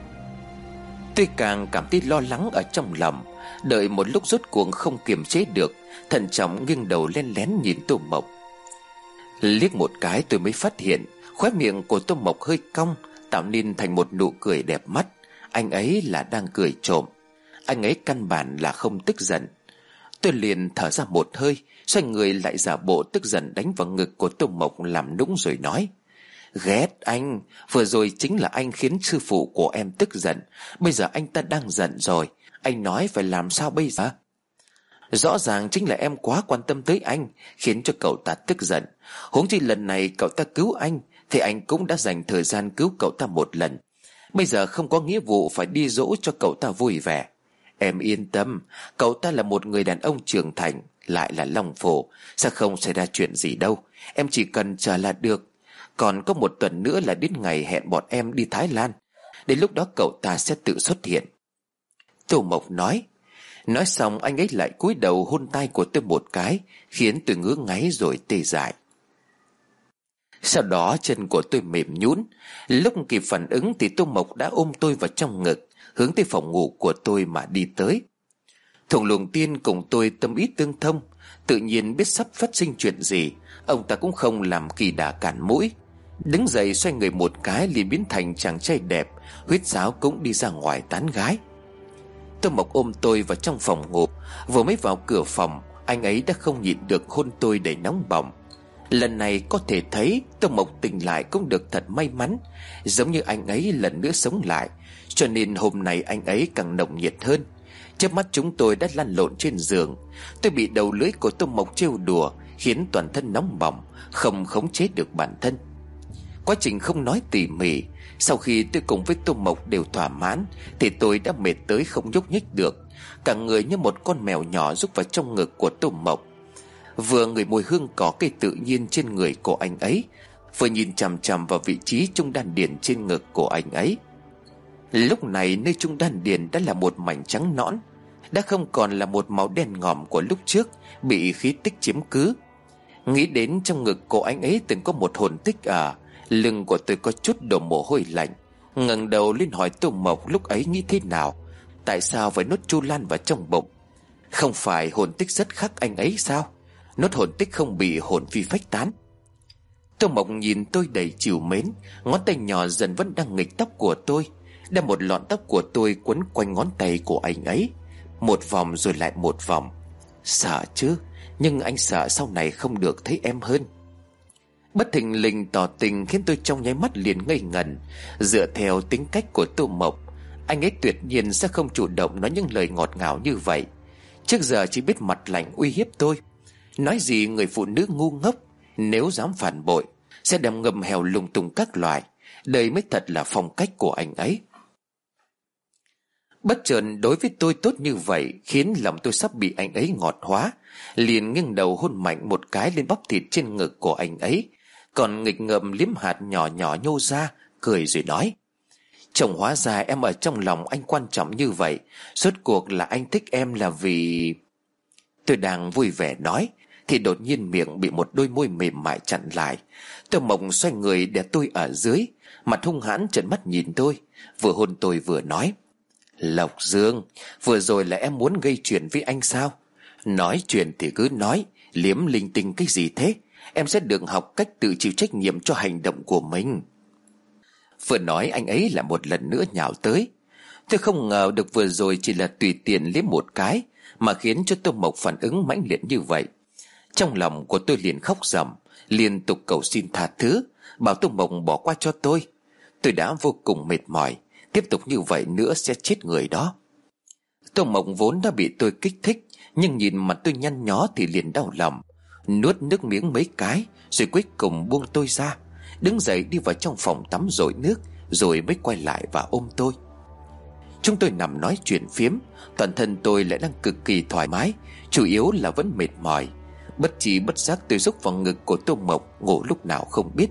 Tôi càng cảm thấy lo lắng ở trong lòng. Đợi một lúc rốt cuộc không kiềm chế được, thận trọng nghiêng đầu lên lén nhìn Tô Mộc. Liếc một cái tôi mới phát hiện khóe miệng của Tô Mộc hơi cong, tạo nên thành một nụ cười đẹp mắt. Anh ấy là đang cười trộm. Anh ấy căn bản là không tức giận. Tôi liền thở ra một hơi, xoay người lại giả bộ tức giận đánh vào ngực của Tô Mộc làm nũng rồi nói: Ghét anh, vừa rồi chính là anh khiến sư phụ của em tức giận. Bây giờ anh ta đang giận rồi, anh nói phải làm sao bây giờ? Rõ ràng chính là em quá quan tâm tới anh, khiến cho cậu ta tức giận. Huống chi lần này cậu ta cứu anh thì anh cũng đã dành thời gian cứu cậu ta một lần. Bây giờ không có nghĩa vụ phải đi dỗ cho cậu ta vui vẻ. Em yên tâm, cậu ta là một người đàn ông trưởng thành, lại là long phổ, sẽ không xảy ra chuyện gì đâu. Em chỉ cần chờ là được. Còn có một tuần nữa là đến ngày hẹn bọn em đi Thái Lan. Đến lúc đó cậu ta sẽ tự xuất hiện. Tô Mộc nói. Nói xong anh ấy lại cúi đầu hôn tai của tôi một cái, khiến tôi ngứa ngáy rồi tê dại. Sau đó chân của tôi mềm nhũn. Lúc kịp phản ứng thì Tô Mộc đã ôm tôi vào trong ngực, hướng tới phòng ngủ của tôi mà đi tới. Thùng Luồng Tiên cùng tôi tâm ý tương thông, tự nhiên biết sắp phát sinh chuyện gì. Ông ta cũng không làm kỳ đà cản mũi, đứng dậy xoay người một cái liền biến thành chàng trai đẹp, huyết sáo cũng đi ra ngoài tán gái. Tô Mộc ôm tôi vào trong phòng ngủ. Vừa mới vào cửa phòng, anh ấy đã không nhịn được hôn tôi đầy nóng bỏng. Lần này có thể thấy Tô Mộc tỉnh lại cũng được thật may mắn, giống như anh ấy lần nữa sống lại. Cho nên hôm nay anh ấy càng nồng nhiệt hơn. Chớp mắt chúng tôi đã lăn lộn trên giường. Tôi bị đầu lưỡi của Tô Mộc trêu đùa, khiến toàn thân nóng bỏng, không khống chế được bản thân. Quá trình không nói tỉ mỉ, sau khi tôi cùng với Tô Mộc đều thỏa mãn thì tôi đã mệt tới không nhúc nhích được, cả người như một con mèo nhỏ rúc vào trong ngực của Tô Mộc. Vừa ngửi mùi hương cỏ cây tự nhiên trên người của anh ấy, vừa nhìn chằm chằm vào vị trí trung đan điền trên ngực của anh ấy. Lúc này nơi trung đan điền đã là một mảnh trắng nõn, đã không còn là một màu đen ngòm của lúc trước bị khí tích chiếm cứ. Nghĩ đến trong ngực của anh ấy từng có một hồn tích à, lưng của tôi có chút đổ mồ hôi lạnh. Ngẩng đầu lên hỏi Tô Mộc lúc ấy nghĩ thế nào, tại sao phải nuốt Chu Lan vào trong bụng. Không phải hồn tích rất khắc anh ấy sao? Nuốt hồn tích không bị hồn phi phách tán. Tô Mộc nhìn tôi đầy trìu mến, ngón tay nhỏ dần vẫn đang nghịch tóc của tôi, đem một lọn tóc của tôi quấn quanh ngón tay của anh ấy, một vòng rồi lại một vòng. Sợ chứ, nhưng anh sợ sau này không được thấy em hơn. Bất thình lình tỏ tình khiến tôi trong nháy mắt liền ngây ngẩn. Dựa theo tính cách của Tô Mộc, anh ấy tuyệt nhiên sẽ không chủ động nói những lời ngọt ngào như vậy. Trước giờ chỉ biết mặt lạnh uy hiếp tôi, nói gì người phụ nữ ngu ngốc, nếu dám phản bội sẽ đem ngầm hèo lung tung các loại. Đây mới thật là phong cách của anh ấy. Bất chợt đối với tôi tốt như vậy khiến lòng tôi sắp bị anh ấy ngọt hóa, liền nghiêng đầu hôn mạnh một cái lên bắp thịt trên ngực của anh ấy, còn nghịch ngợm liếm hạt nhỏ nhỏ nhô ra, cười rồi nói: Chồng, hóa ra em ở trong lòng anh quan trọng như vậy. Rốt cuộc là anh thích em là vì... Tôi đang vui vẻ nói thì đột nhiên miệng bị một đôi môi mềm mại chặn lại. Tô Mộc xoay người để tôi ở dưới, mặt hung hãn trợn mắt nhìn tôi, vừa hôn tôi vừa nói: Lộc Dương, vừa rồi là em muốn gây chuyện với anh sao? Nói chuyện thì cứ nói, Liếm linh tinh cái gì thế? Em sẽ được học cách tự chịu trách nhiệm cho hành động của mình. Vừa nói anh ấy lại một lần nữa nhào tới. Tôi không ngờ được vừa rồi chỉ là tùy tiện liếm một cái mà khiến cho Tô Mộc phản ứng mãnh liệt như vậy. Trong lòng của tôi liền khóc rầm, liên tục cầu xin tha thứ, bảo Tô Mộc bỏ qua cho tôi. Tôi đã vô cùng mệt mỏi, tiếp tục như vậy nữa sẽ chết người đó. Tô Mộc vốn đã bị tôi kích thích, nhưng nhìn mặt tôi nhăn nhó thì liền đau lòng, nuốt nước miếng mấy cái, rồi cuối cùng buông tôi ra, đứng dậy đi vào trong phòng tắm dội nước, rồi mới quay lại và ôm tôi. Chúng tôi nằm nói chuyện phiếm, toàn thân tôi lại đang cực kỳ thoải mái, chủ yếu là vẫn mệt mỏi. Bất chi bất giác tôi rúc vào ngực của Tô Mộc, ngủ lúc nào không biết.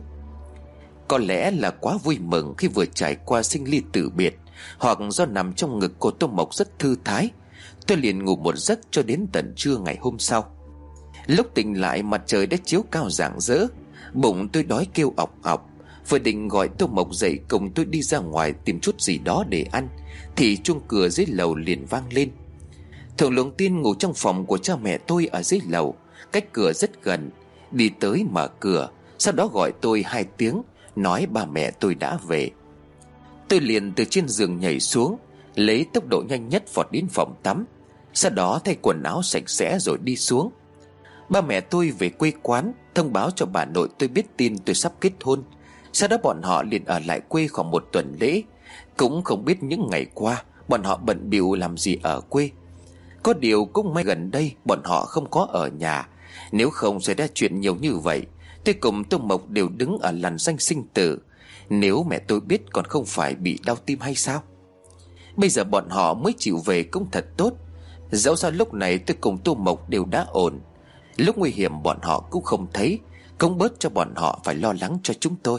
Có lẽ là quá vui mừng khi vừa trải qua sinh ly tử biệt, hoặc do nằm trong ngực của Tô Mộc rất thư thái, tôi liền ngủ một giấc cho đến tận trưa ngày hôm sau. Lúc tỉnh lại mặt trời đã chiếu cao rạng rỡ, bụng tôi đói kêu ọc ọc. Vừa định gọi Tô Mộc dậy cùng tôi đi ra ngoài tìm chút gì đó để ăn, thì chuông cửa dưới lầu liền vang lên. Thường Lượng Tiên ngủ trong phòng của cha mẹ tôi ở dưới lầu, cách cửa rất gần. Đi tới mở cửa, sau đó gọi tôi hai tiếng, nói ba mẹ tôi đã về. Tôi liền từ trên giường nhảy xuống, lấy tốc độ nhanh nhất vọt đến phòng tắm, sau đó thay quần áo sạch sẽ rồi đi xuống. Ba mẹ tôi về quê quán, thông báo cho bà nội tôi biết tin tôi sắp kết hôn. Sau đó bọn họ liền ở lại quê khoảng một tuần lễ. Cũng không biết những ngày qua bọn họ bận bịu làm gì ở quê. Có điều cũng may gần đây bọn họ không có ở nhà, nếu không xảy ra chuyện nhiều như vậy, tôi cùng Tô Mộc đều đứng ở làn ranh sinh tử. Nếu mẹ tôi biết còn không phải bị đau tim hay sao? Bây giờ bọn họ mới chịu về cũng thật tốt. Dẫu sao lúc này tôi cùng Tô Mộc đều đã ổn, lúc nguy hiểm bọn họ cũng không thấy, cũng bớt cho bọn họ phải lo lắng cho chúng tôi.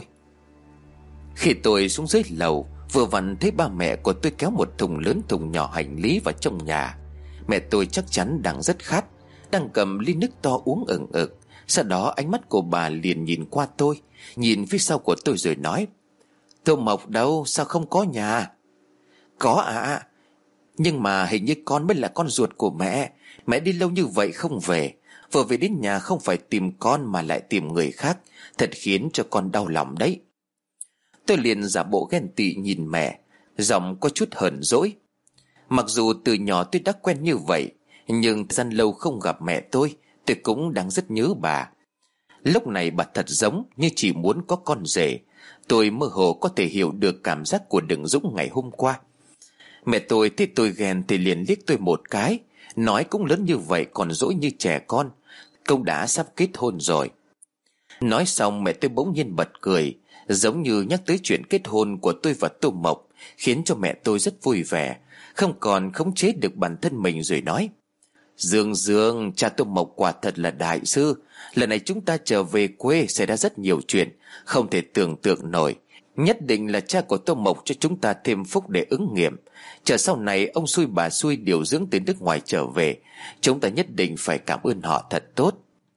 Khi tôi xuống dưới lầu, vừa vặn thấy ba mẹ của tôi kéo một thùng lớn thùng nhỏ hành lý vào trong nhà. Mẹ tôi chắc chắn đang rất khát, đang cầm ly nước to uống ừng ực. Sau đó ánh mắt của bà liền nhìn qua tôi, nhìn phía sau của tôi rồi nói: Tô Mộc đâu, sao không có nhà? Có ạ, nhưng mà hình như con mới là con ruột của mẹ. Mẹ đi lâu như vậy không về, vừa về đến nhà không phải tìm con mà lại tìm người khác, thật khiến cho con đau lòng đấy. Tôi liền giả bộ ghen tị nhìn mẹ, giọng có chút hờn dỗi. Mặc dù từ nhỏ tôi đã quen như vậy, nhưng thời gian lâu không gặp mẹ tôi, tôi cũng đang rất nhớ bà. Lúc này bà thật giống như chỉ muốn có con rể. Tôi mơ hồ có thể hiểu được cảm giác của Đừng Dũng ngày hôm qua. Mẹ tôi thấy tôi ghen thì liền liếc tôi một cái, nói cũng lớn như vậy còn dỗi như trẻ con, công đã sắp kết hôn rồi. Nói xong mẹ tôi bỗng nhiên bật cười, giống như nhắc tới chuyện kết hôn của tôi và Tô Mộc, khiến cho mẹ tôi rất vui vẻ, không còn khống chế được bản thân mình, rồi nói: Dương Dương, cha Tô Mộc quả thật là đại sư. Lần này chúng ta trở về quê xảy ra rất nhiều chuyện không thể tưởng tượng nổi. Nhất định là cha của Tô Mộc cho chúng ta thêm phúc để ứng nghiệm. Chờ sau này ông xui bà xui điều dưỡng từ nước ngoài trở về, chúng ta nhất định phải cảm ơn họ thật tốt.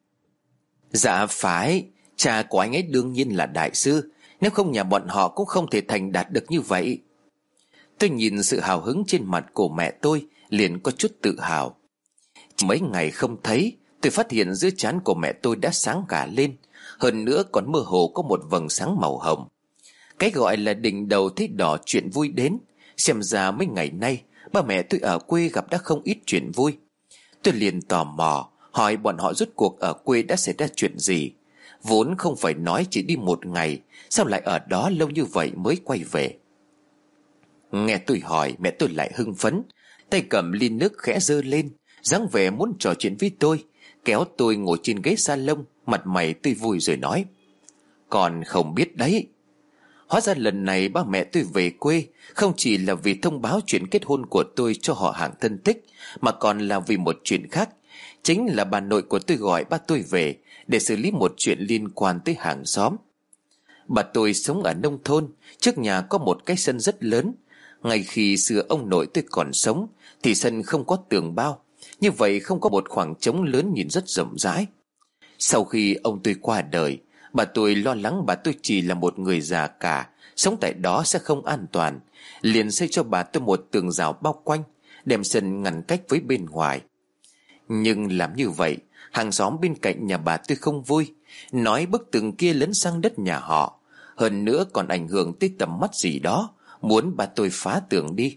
Dạ phải, cha của anh ấy đương nhiên là đại sư, nếu không nhà bọn họ cũng không thể thành đạt được như vậy. Tôi nhìn sự hào hứng trên mặt của mẹ tôi, liền có chút tự hào. Mấy ngày không thấy, tôi phát hiện giữa trán của mẹ tôi đã sáng cả lên, hơn nữa còn mơ hồ có một vầng sáng màu hồng. Cái gọi là đỉnh đầu thấy đỏ chuyện vui đến. Xem ra mấy ngày nay ba mẹ tôi ở quê gặp đã không ít chuyện vui. Tôi liền tò mò hỏi bọn họ rốt cuộc ở quê đã xảy ra chuyện gì. Vốn không phải nói chỉ đi một ngày, sao lại ở đó lâu như vậy mới quay về? Nghe tôi hỏi, mẹ tôi lại hưng phấn, tay cầm ly nước khẽ giơ lên, dáng vẻ muốn trò chuyện với tôi, kéo tôi ngồi trên ghế salon, mặt mày tươi vui rồi nói: Còn không biết đấy, hóa ra lần này ba mẹ tôi về quê không chỉ là vì thông báo chuyện kết hôn của tôi cho họ hàng thân thích, mà còn là vì một chuyện khác. Chính là bà nội của tôi gọi ba tôi về để xử lý một chuyện liên quan tới hàng xóm. Bà tôi sống ở nông thôn, trước nhà có một cái sân rất lớn. Ngay khi xưa ông nội tôi còn sống thì sân không có tường bao, như vậy không có một khoảng trống lớn nhìn rất rộng rãi. Sau khi ông tôi qua đời, bà tôi lo lắng bà tôi chỉ là một người già cả, sống tại đó sẽ không an toàn, liền xây cho bà tôi một tường rào bao quanh, đem sân ngăn cách với bên ngoài. Nhưng làm như vậy Hàng xóm bên cạnh nhà bà tôi không vui, nói bức tường kia lấn sang đất nhà họ, hơn nữa còn ảnh hưởng tới tầm mắt gì đó, muốn bà tôi phá tường đi.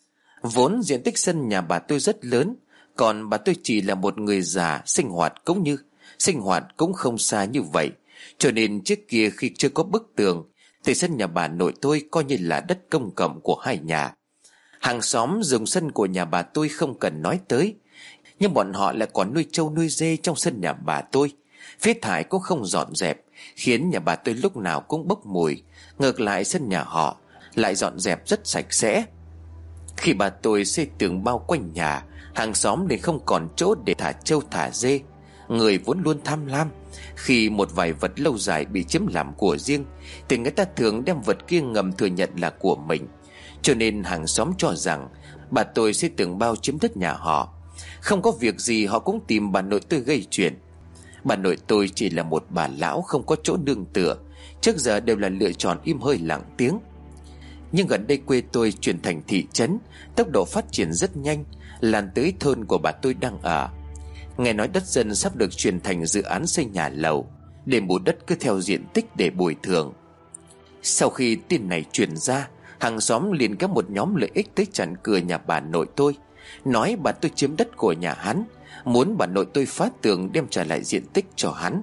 Vốn diện tích sân nhà bà tôi rất lớn, còn bà tôi chỉ là một người già, sinh hoạt cũng như sinh hoạt cũng không xa như vậy, cho nên trước kia khi chưa có bức tường thì sân nhà bà nội tôi coi như là đất công cộng của hai nhà. Hàng xóm dùng sân của nhà bà tôi không cần nói tới, nhưng bọn họ lại còn nuôi trâu nuôi dê trong sân nhà bà tôi. Phế thải cũng không dọn dẹp, khiến nhà bà tôi lúc nào cũng bốc mùi. Ngược lại sân nhà họ lại dọn dẹp rất sạch sẽ. Khi bà tôi xây tường bao quanh nhà, hàng xóm nên không còn chỗ để thả trâu thả dê. Người vốn luôn tham lam, khi một vài vật lâu dài bị chiếm làm của riêng thì người ta thường đem vật kia ngầm thừa nhận là của mình. Cho nên hàng xóm cho rằng bà tôi xây tường bao chiếm đất nhà họ. Không có việc gì họ cũng tìm bà nội tôi gây chuyện. Bà nội tôi chỉ là một bà lão không có chỗ nương tựa, trước giờ đều là lựa chọn im hơi lặng tiếng. Nhưng gần đây quê tôi chuyển thành thị trấn, tốc độ phát triển rất nhanh, lan tới thôn của bà tôi đang ở. Nghe nói đất dân sắp được chuyển thành dự án xây nhà lầu, đền bù đất cứ theo diện tích để bồi thường. Sau khi tin này truyền ra, hàng xóm liền có một nhóm lợi ích tới chặn cửa nhà bà nội tôi, nói bà tôi chiếm đất của nhà hắn, muốn bà nội tôi phá tường đem trả lại diện tích cho hắn.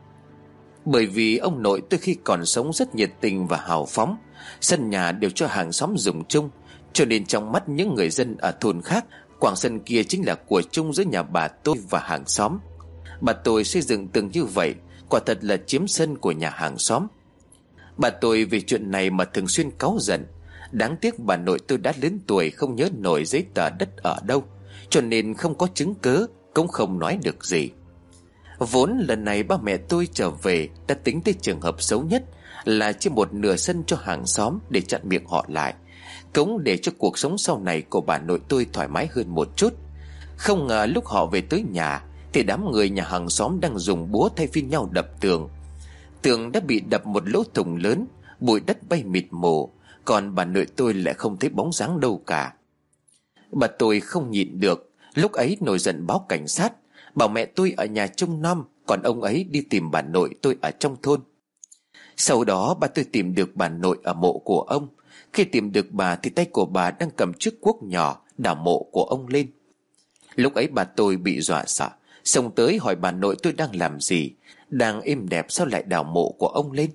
Bởi vì ông nội tôi khi còn sống rất nhiệt tình và hào phóng, sân nhà đều cho hàng xóm dùng chung, cho nên trong mắt những người dân ở thôn khác, quảng sân kia chính là của chung giữa nhà bà tôi và hàng xóm. Bà tôi xây dựng tường như vậy quả thật là chiếm sân của nhà hàng xóm. Bà tôi vì chuyện này mà thường xuyên cáu giận. Đáng tiếc bà nội tôi đã lớn tuổi, không nhớ nổi giấy tờ đất ở đâu, cho nên không có chứng cớ, cũng không nói được gì. Vốn lần này ba mẹ tôi trở về đã tính tới trường hợp xấu nhất là chia một nửa sân cho hàng xóm để chặn miệng họ lại, cũng để cho cuộc sống sau này của bà nội tôi thoải mái hơn một chút. Không ngờ lúc họ về tới nhà thì đám người nhà hàng xóm đang dùng búa thay phiên nhau đập tường. Tường đã bị đập một lỗ thủng lớn, bụi đất bay mịt mù, còn bà nội tôi lại không thấy bóng dáng đâu cả. Bà tôi không nhịn được, lúc ấy nổi giận báo cảnh sát, bảo mẹ tôi ở nhà trông nom, còn ông ấy đi tìm bà nội tôi ở trong thôn. Sau đó bà tôi tìm được bà nội ở mộ của ông. Khi tìm được bà thì tay của bà đang cầm chiếc cuốc nhỏ đào mộ của ông lên. Lúc ấy bà tôi bị dọa sợ, xông tới hỏi bà nội tôi đang làm gì, đang êm đẹp sao lại đào mộ của ông lên.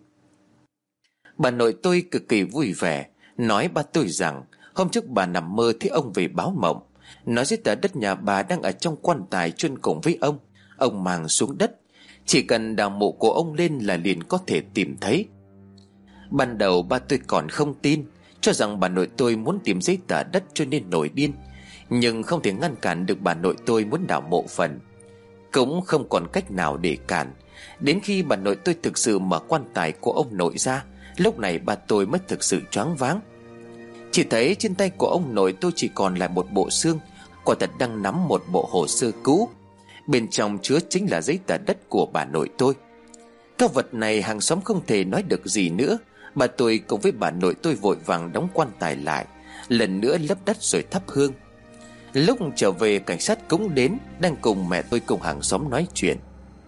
Bà nội tôi cực kỳ vui vẻ, nói bà tôi rằng hôm trước bà nằm mơ thấy ông về báo mộng, nói giấy tờ đất nhà bà đang ở trong quan tài chôn cùng với ông. Ông mang xuống đất, chỉ cần đào mộ của ông lên là liền có thể tìm thấy. Ban đầu ba tôi còn không tin, cho rằng bà nội tôi muốn tìm giấy tờ đất cho nên nổi điên. Nhưng không thể ngăn cản được bà nội tôi muốn đào mộ phần, cũng không còn cách nào để cản. Đến khi bà nội tôi thực sự mở quan tài của ông nội ra, lúc này bà tôi mới thực sự choáng váng. Chỉ thấy trên tay của ông nội tôi chỉ còn lại một bộ xương, quả thật đang nắm một bộ hồ sơ cũ, bên trong chứa chính là giấy tờ đất của bà nội tôi. Cái vật này hàng xóm không thể nói được gì nữa. Bà tôi cùng với bà nội tôi vội vàng đóng quan tài lại, lần nữa lấp đất rồi thắp hương. Lúc trở về cảnh sát cũng đến, đang cùng mẹ tôi cùng hàng xóm nói chuyện.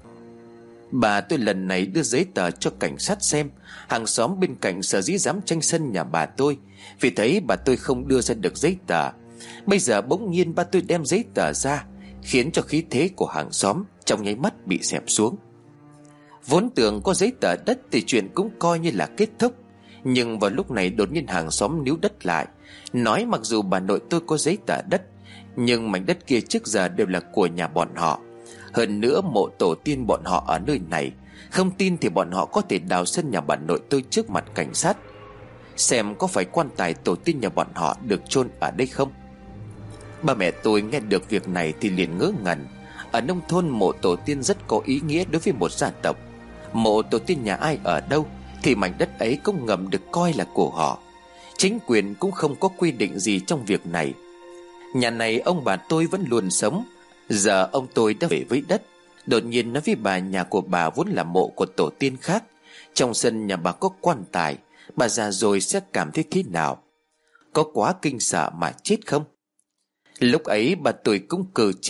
Bà tôi lần này đưa giấy tờ cho cảnh sát xem. Hàng xóm bên cạnh sở dĩ dám tranh sân nhà bà tôi, vì thấy bà tôi không đưa ra được giấy tờ. Bây giờ bỗng nhiên bà tôi đem giấy tờ ra, khiến cho khí thế của hàng xóm trong nháy mắt bị xẹp xuống. Vốn tưởng có giấy tờ đất thì chuyện cũng coi như là kết thúc, nhưng vào lúc này đột nhiên hàng xóm níu đất lại, nói mặc dù bà nội tôi có giấy tờ đất, nhưng mảnh đất kia trước giờ đều là của nhà bọn họ. Hơn nữa mộ tổ tiên bọn họ ở nơi này, không tin thì bọn họ có thể đào sân nhà bà nội tôi trước mặt cảnh sát, xem có phải quan tài tổ tiên nhà bọn họ được chôn ở đây không. Ba mẹ tôi nghe được việc này thì liền ngớ ngẩn. Ở nông thôn mộ tổ tiên rất có ý nghĩa đối với một gia tộc. Mộ tổ tiên nhà ai ở đâu thì mảnh đất ấy cũng ngầm được coi là của họ. Chính quyền cũng không có quy định gì trong việc này. Nhà này ông bà tôi vẫn luôn sống, giờ ông tôi đã về với đất. Đột nhiên nói với bà nhà của bà vốn là mộ của tổ tiên khác, trong sân nhà bà có quan tài, bà già rồi sẽ cảm thấy thế nào? Có quá kinh sợ mà chết không? Lúc ấy bà tôi cũng cử trí,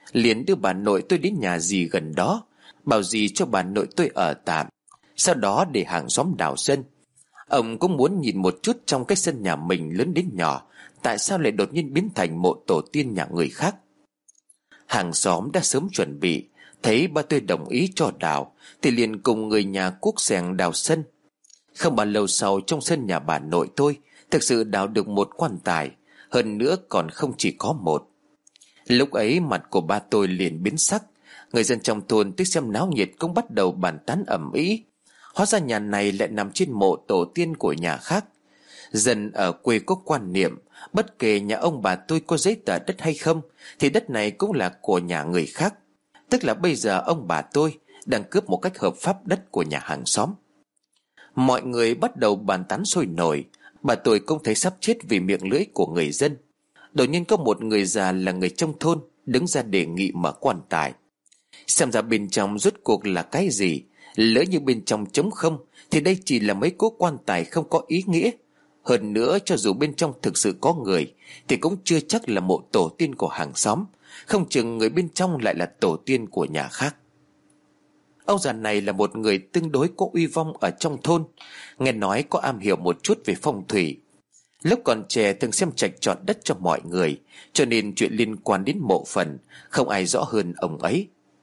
Liền đưa bà nội tôi đến nhà dì gần đó, bảo dì cho bà nội tôi ở tạm, sau đó để hàng xóm đào sân. Ông cũng muốn nhìn một chút trong cái sân nhà mình lớn đến nhỏ, tại sao lại đột nhiên biến thành mộ tổ tiên nhà người khác. Hàng xóm đã sớm chuẩn bị, thấy ba tôi đồng ý cho đào thì liền cùng người nhà cuốc xẻng đào sân. Không bao lâu sau, trong sân nhà bà nội tôi thực sự đào được một quan tài, hơn nữa còn không chỉ có một. Lúc ấy mặt của ba tôi liền biến sắc. Người dân trong thôn tới xem náo nhiệt cũng bắt đầu bàn tán ầm ĩ. Hóa ra nhà này lại nằm trên mộ tổ tiên của nhà khác. Dân ở quê có quan niệm, bất kể nhà ông bà tôi có giấy tờ đất hay không thì đất này cũng là của nhà người khác. Tức là bây giờ ông bà tôi đang cướp một cách hợp pháp đất của nhà hàng xóm. Mọi người bắt đầu bàn tán sôi nổi. Bà tôi cũng thấy sắp chết vì miệng lưỡi của người dân. Đột nhiên có một người già là người trong thôn đứng ra đề nghị mở quan tài. Xem ra bên trong rốt cuộc là cái gì. Lỡ như bên trong trống không thì đây chỉ là mấy cố quan tài không có ý nghĩa. Hơn nữa, cho dù bên trong thực sự có người thì cũng chưa chắc là mộ tổ tiên của hàng xóm. Không chừng người bên trong lại là tổ tiên của nhà khác. Ông già này là một người tương đối có uy vong ở trong thôn, nghe nói có am hiểu một chút về phong thủy. Lúc còn trẻ thường xem trạch chọn đất cho mọi người, cho nên chuyện liên quan đến mộ phần không ai rõ hơn ông ấy.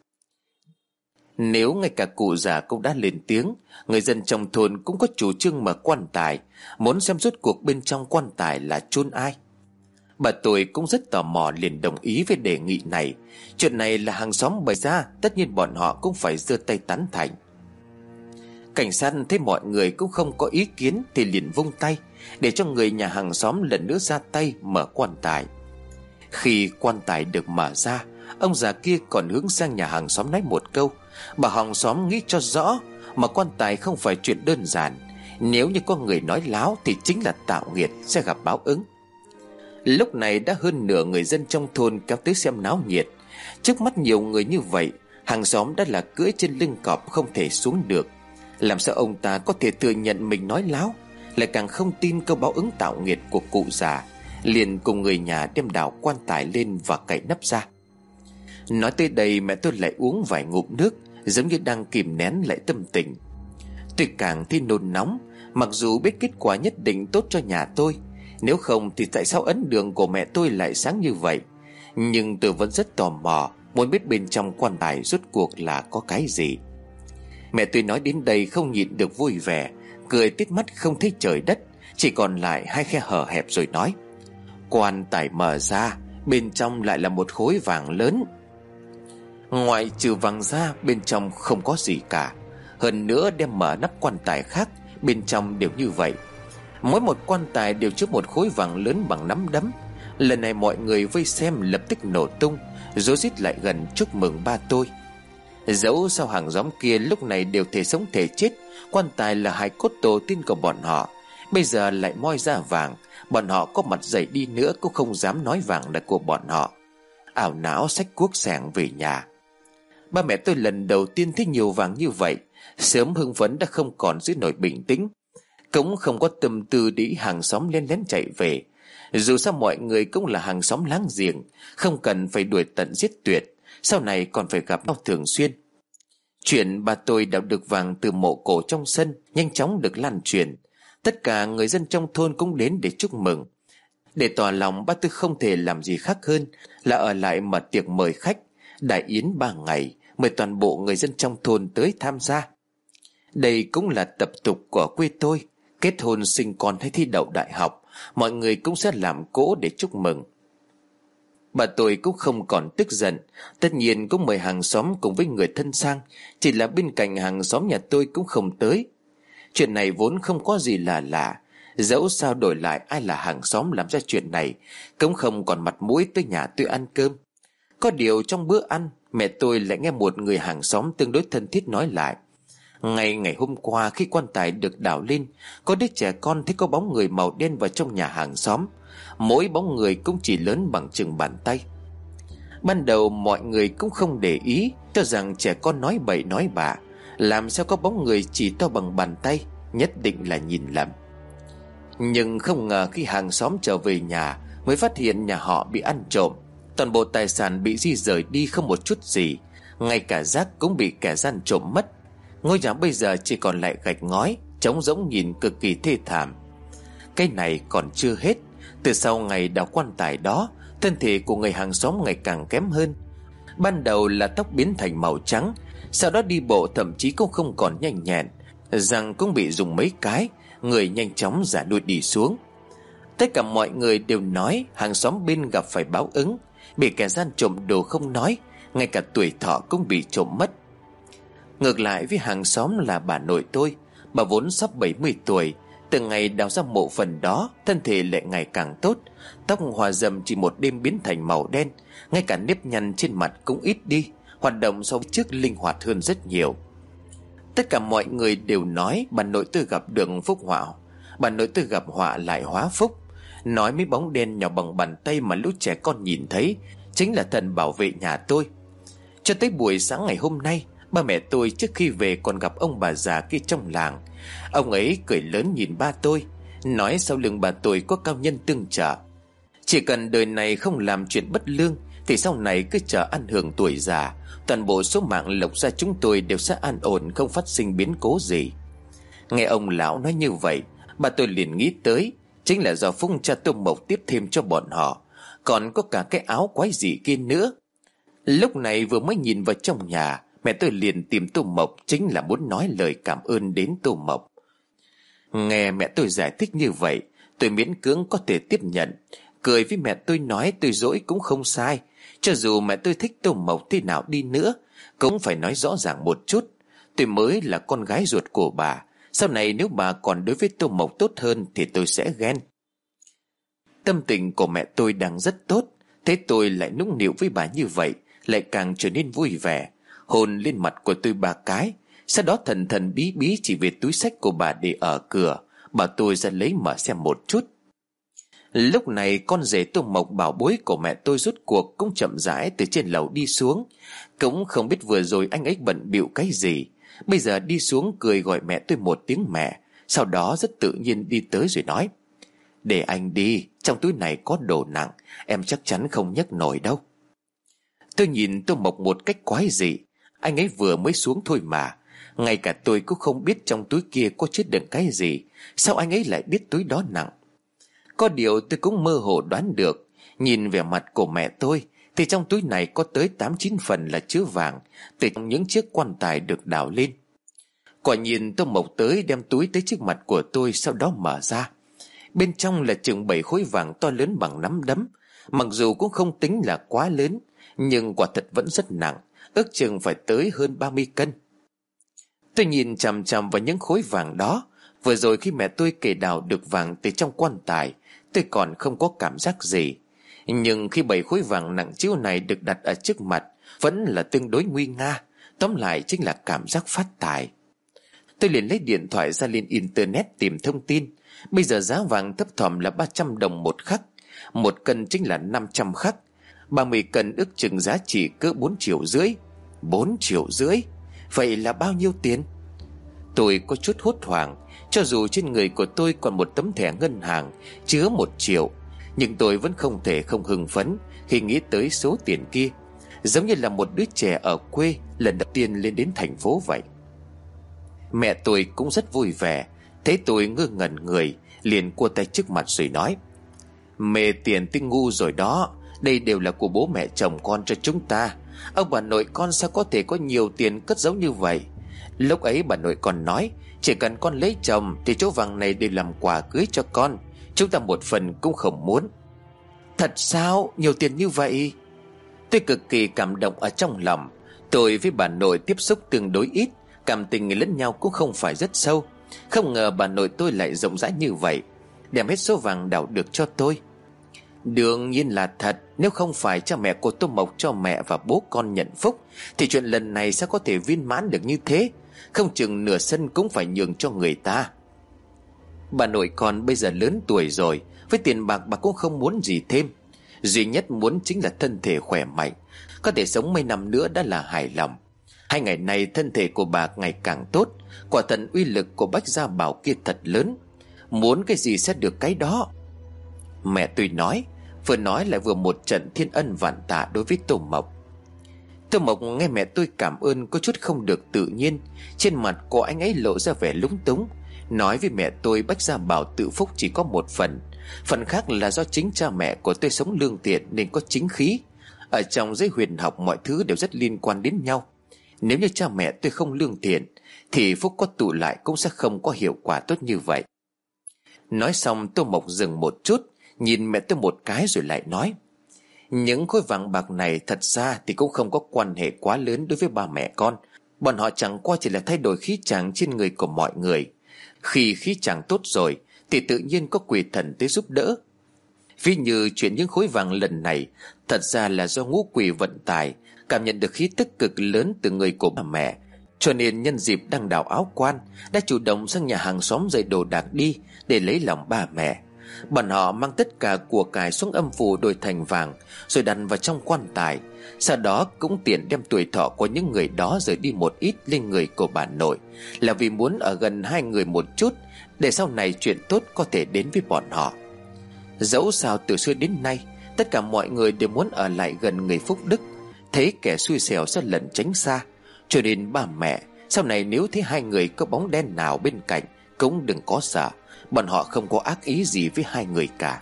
Nếu ngay cả cụ già cũng đã lên tiếng, người dân trong thôn cũng có chủ trương mở quan tài, muốn xem rốt cuộc bên trong quan tài là chôn ai. Bà tôi cũng rất tò mò, liền đồng ý với đề nghị này. Chuyện này là hàng xóm bày ra, tất nhiên bọn họ cũng phải giơ tay tán thành. Cảnh sát thấy mọi người cũng không có ý kiến thì liền vung tay, để cho người nhà hàng xóm lần nữa ra tay mở quan tài. Khi quan tài được mở ra, ông già kia còn hướng sang nhà hàng xóm nói một câu. Bà hàng xóm nghĩ cho rõ, mà quan tài không phải chuyện đơn giản. Nếu như có người nói láo thì chính là tạo nghiệt, sẽ gặp báo ứng. Lúc này đã hơn nửa người dân trong thôn kéo tới xem náo nhiệt. Trước mắt nhiều người như vậy, hàng xóm đã là cưỡi trên lưng cọp không thể xuống được. Làm sao ông ta có thể thừa nhận mình nói láo, lại càng không tin câu báo ứng tạo nghiệt của cụ già. Liền cùng người nhà đem đào quan tài lên và cậy nắp ra. Nói tới đây, mẹ tôi lại uống vài ngụm nước, giống như đang kìm nén lại tâm tình. Tôi càng thấy nôn nóng, mặc dù biết kết quả nhất định tốt cho nhà tôi. Nếu không thì tại sao ấn đường của mẹ tôi lại sáng như vậy? Nhưng tôi vẫn rất tò mò, muốn biết bên trong quan tài rốt cuộc là có cái gì. Mẹ tôi nói đến đây không nhịn được vui vẻ, cười tít mắt không thấy trời đất, chỉ còn lại hai khe hở hẹp rồi nói: quan tài mở ra, bên trong lại là một khối vàng lớn. Ngoại trừ vàng ra, bên trong không có gì cả. Hơn nữa, đem mở nắp quan tài khác, bên trong đều như vậy. Mỗi một quan tài đều chứa một khối vàng lớn bằng nắm đấm. Lần này mọi người vây xem lập tức nổ tung, rối rít lại gần chúc mừng ba tôi. Dẫu sao hàng xóm kia lúc này đều thể sống thể chết, quan tài là hài cốt tổ tiên của bọn họ, bây giờ lại moi ra vàng. Bọn họ có mặt dày đi nữa cũng không dám nói vàng là của bọn họ. Ảo não xách cuốc xẻng về nhà. Ba mẹ tôi lần đầu tiên thấy nhiều vàng như vậy, sớm hưng phấn đã không còn giữ nổi bình tĩnh, cũng không có tâm tư để hàng xóm lén lén chạy về. Dù sao mọi người cũng là hàng xóm láng giềng, không cần phải đuổi tận giết tuyệt, sau này còn phải gặp nhau thường xuyên. Chuyện bà tôi đào được vàng từ mộ cổ trong sân nhanh chóng được lan truyền. Tất cả người dân trong thôn cũng đến để chúc mừng. Để tỏ lòng, ba tôi không thể làm gì khác hơn là ở lại mở tiệc mời khách, đại yến ba ngày, mời toàn bộ người dân trong thôn tới tham gia. Đây cũng là tập tục của quê tôi. Kết hôn, sinh con hay thi đậu đại học, mọi người cũng sẽ làm cỗ để chúc mừng. Bà tôi cũng không còn tức giận. Tất nhiên cũng mời hàng xóm cùng với người thân sang, chỉ là bên cạnh hàng xóm nhà tôi cũng không tới. Chuyện này vốn không có gì là lạ, dẫu sao đổi lại ai là hàng xóm làm ra chuyện này cũng không còn mặt mũi tới nhà tôi ăn cơm. Có điều trong bữa ăn, mẹ tôi lại nghe một người hàng xóm tương đối thân thiết nói lại: Ngày ngày hôm qua khi quan tài được đào lên, có đứa trẻ con thấy có bóng người màu đen vào trong nhà hàng xóm. Mỗi bóng người cũng chỉ lớn bằng chừng bàn tay. Ban đầu mọi người cũng không để ý, cho rằng trẻ con nói bậy nói bạ. Làm sao có bóng người chỉ to bằng bàn tay, nhất định là nhìn lầm. Nhưng không ngờ khi hàng xóm trở về nhà mới phát hiện nhà họ bị ăn trộm. Toàn bộ tài sản bị di rời đi không một chút gì, ngay cả rác cũng bị kẻ gian trộm mất. Ngôi nhà bây giờ chỉ còn lại gạch ngói, trống rỗng nhìn cực kỳ thê thảm. Cái này còn chưa hết. Từ sau ngày đào quan tài đó, thân thể của người hàng xóm ngày càng kém hơn. Ban đầu là tóc biến thành màu trắng, sau đó đi bộ thậm chí cũng không còn nhanh nhẹn, răng cũng bị dùng mấy cái, người nhanh chóng già đuôi đi xuống. Tất cả mọi người đều nói hàng xóm bên gặp phải báo ứng, bị kẻ gian trộm đồ không nói, ngay cả tuổi thọ cũng bị trộm mất. Ngược lại với hàng xóm là bà nội tôi, bà vốn sắp bảy mươi tuổi, từ ngày đào ra mộ phần đó, thân thể lại ngày càng tốt, tóc hòa râm chỉ một đêm biến thành màu đen, ngay cả nếp nhăn trên mặt cũng ít đi, hoạt động so với trước linh hoạt hơn rất nhiều. Tất cả mọi người đều nói bà nội tôi gặp được phúc họa, bà nội tôi gặp họa lại hóa phúc, nói mấy bóng đen nhỏ bằng bàn tay mà lũ trẻ con nhìn thấy chính là thần bảo vệ nhà tôi. Cho tới buổi sáng ngày hôm nay, ba mẹ tôi trước khi về còn gặp ông bà già kia trong làng. Ông ấy cười lớn nhìn ba tôi, nói sau lưng bà tôi có cao nhân tương trợ, chỉ cần đời này không làm chuyện bất lương thì sau này cứ chờ ăn hưởng tuổi già, toàn bộ số mạng lộc ra chúng tôi đều sẽ an ổn, không phát sinh biến cố gì. Nghe ông lão nói như vậy, bà tôi liền nghĩ tới chính là do phúc cha Tô Mộc tiếp thêm cho bọn họ, còn có cả cái áo quái dị kia nữa. Lúc này vừa mới nhìn vào trong nhà, mẹ tôi liền tìm Tô Mộc, chính là muốn nói lời cảm ơn đến Tô Mộc. Nghe mẹ tôi giải thích như vậy, tôi miễn cưỡng có thể tiếp nhận, cười với mẹ tôi nói tôi dỗi cũng không sai. Cho dù mẹ tôi thích Tô Mộc thế nào đi nữa, cũng phải nói rõ ràng một chút, tôi mới là con gái ruột của bà, sau này nếu bà còn đối với Tô Mộc tốt hơn thì tôi sẽ ghen. Tâm tình của mẹ tôi đang rất tốt, thế tôi lại nũng nịu với bà như vậy, lại càng trở nên vui vẻ, hôn lên mặt của tôi ba cái, sau đó thần thần bí bí chỉ về túi xách của bà để ở cửa, bảo tôi ra lấy mở xem một chút. Lúc này con rể Tô Mộc bảo bối của mẹ tôi rốt cuộc cũng chậm rãi từ trên lầu đi xuống, cũng không biết vừa rồi anh ấy bận bịu cái gì, bây giờ đi xuống cười gọi mẹ tôi một tiếng mẹ, sau đó rất tự nhiên đi tới rồi nói: để anh đi, trong túi này có đồ nặng, em chắc chắn không nhấc nổi đâu. Tôi nhìn Tô Mộc một cách quái dị, anh ấy vừa mới xuống thôi mà, ngay cả tôi cũng không biết trong túi kia có chứa đựng cái gì, sao anh ấy lại biết túi đó nặng. Có điều tôi cũng mơ hồ đoán được, nhìn vẻ mặt của mẹ tôi thì trong túi này có tới tám chín phần là chứa vàng từ trong những chiếc quan tài được đào lên. Quả nhìn Tô Mộc tới đem túi tới trước mặt của tôi, sau đó mở ra. Bên trong là chừng bảy khối vàng to lớn bằng nắm đấm, mặc dù cũng không tính là quá lớn, nhưng quả thật vẫn rất nặng, ước chừng phải tới hơn ba mươi cân. Tôi nhìn chằm chằm vào những khối vàng đó. Vừa rồi khi mẹ tôi kể đào được vàng từ trong quan tài, tôi còn không có cảm giác gì, nhưng khi bảy khối vàng nặng trĩu này được đặt ở trước mặt, vẫn là tương đối nguy nga. Tóm lại chính là cảm giác phát tài. Tôi liền lấy điện thoại ra lên internet tìm thông tin. Bây giờ giá vàng thấp thỏm là ba trăm đồng một khắc, một cân chính là năm trăm khắc, ba mươi cân ước chừng giá trị cỡ bốn triệu rưỡi. Bốn triệu rưỡi? Vậy là bao nhiêu tiền? Tôi có chút hốt hoảng. Cho dù trên người của tôi còn một tấm thẻ ngân hàng chứa một triệu, nhưng tôi vẫn không thể không hưng phấn khi nghĩ tới số tiền kia, giống như là một đứa trẻ ở quê lần đầu tiên lên đến thành phố vậy. Mẹ tôi cũng rất vui vẻ, thấy tôi ngơ ngẩn người, liền cua tay trước mặt rồi nói: mê tiền tinh ngu rồi đó, đây đều là của bố mẹ chồng con cho chúng ta. Ông bà nội con sao có thể có nhiều tiền cất giấu như vậy? Lúc ấy bà nội còn nói chỉ cần con lấy chồng thì chỗ vàng này để làm quà cưới cho con, chúng ta một phần cũng không muốn. Thật sao? Nhiều tiền như vậy? Tôi cực kỳ cảm động ở trong lòng. Tôi với bà nội tiếp xúc tương đối ít, cảm tình lẫn nhau cũng không phải rất sâu. Không ngờ bà nội tôi lại rộng rãi như vậy, đem hết số vàng đào được cho tôi. Đương nhiên là thật. Nếu không phải cha mẹ của Tô Mộc cho mẹ và bố con nhận phúc thì chuyện lần này sao có thể viên mãn được như thế? Không chừng nửa sân cũng phải nhường cho người ta. Bà nội con bây giờ lớn tuổi rồi, với tiền bạc bà cũng không muốn gì thêm. Duy nhất muốn chính là thân thể khỏe mạnh, có thể sống mấy năm nữa đã là hài lòng. Hai ngày này thân thể của bà ngày càng tốt, quả thần uy lực của Bách Gia Bảo kia thật lớn, muốn cái gì sẽ được cái đó. Mẹ tôi nói: vừa nói lại vừa một trận thiên ân vạn tạ đối với Tô Mộc. Tô Mộc nghe mẹ tôi cảm ơn có chút không được tự nhiên. Trên mặt của anh ấy lộ ra vẻ lúng túng, nói với mẹ tôi Bách Gia Bảo tự phúc chỉ có một phần, phần khác là do chính cha mẹ của tôi sống lương thiện nên có chính khí. Ở trong giới huyền học mọi thứ đều rất liên quan đến nhau. Nếu như cha mẹ tôi không lương thiện thì phúc có tụ lại cũng sẽ không có hiệu quả tốt như vậy. Nói xong Tô Mộc dừng một chút, nhìn mẹ tôi một cái rồi lại nói: những khối vàng bạc này thật ra thì cũng không có quan hệ quá lớn đối với ba mẹ con. Bọn họ chẳng qua chỉ là thay đổi khí chàng trên người của mọi người. Khi khí chàng tốt rồi thì tự nhiên có quỷ thần tới giúp đỡ. Ví như chuyện những khối vàng lần này, thật ra là do ngũ quỷ vận tải cảm nhận được khí tức cực lớn từ người của bà mẹ, cho nên nhân dịp đăng đảo áo quan đã chủ động sang nhà hàng xóm dời đồ đạc đi để lấy lòng ba mẹ. Bọn họ mang tất cả của cải xuống âm phủ đổi thành vàng rồi đặt vào trong quan tài, sau đó cũng tiện đem tuổi thọ của những người đó rời đi một ít lên người của bà nội, là vì muốn ở gần hai người một chút để sau này chuyện tốt có thể đến với bọn họ. Dẫu sao từ xưa đến nay tất cả mọi người đều muốn ở lại gần người phúc đức, thấy kẻ xui xẻo sẽ lẩn tránh xa. Cho nên ba mẹ sau này nếu thấy hai người có bóng đen nào bên cạnh cũng đừng có sợ, bọn họ không có ác ý gì với hai người cả.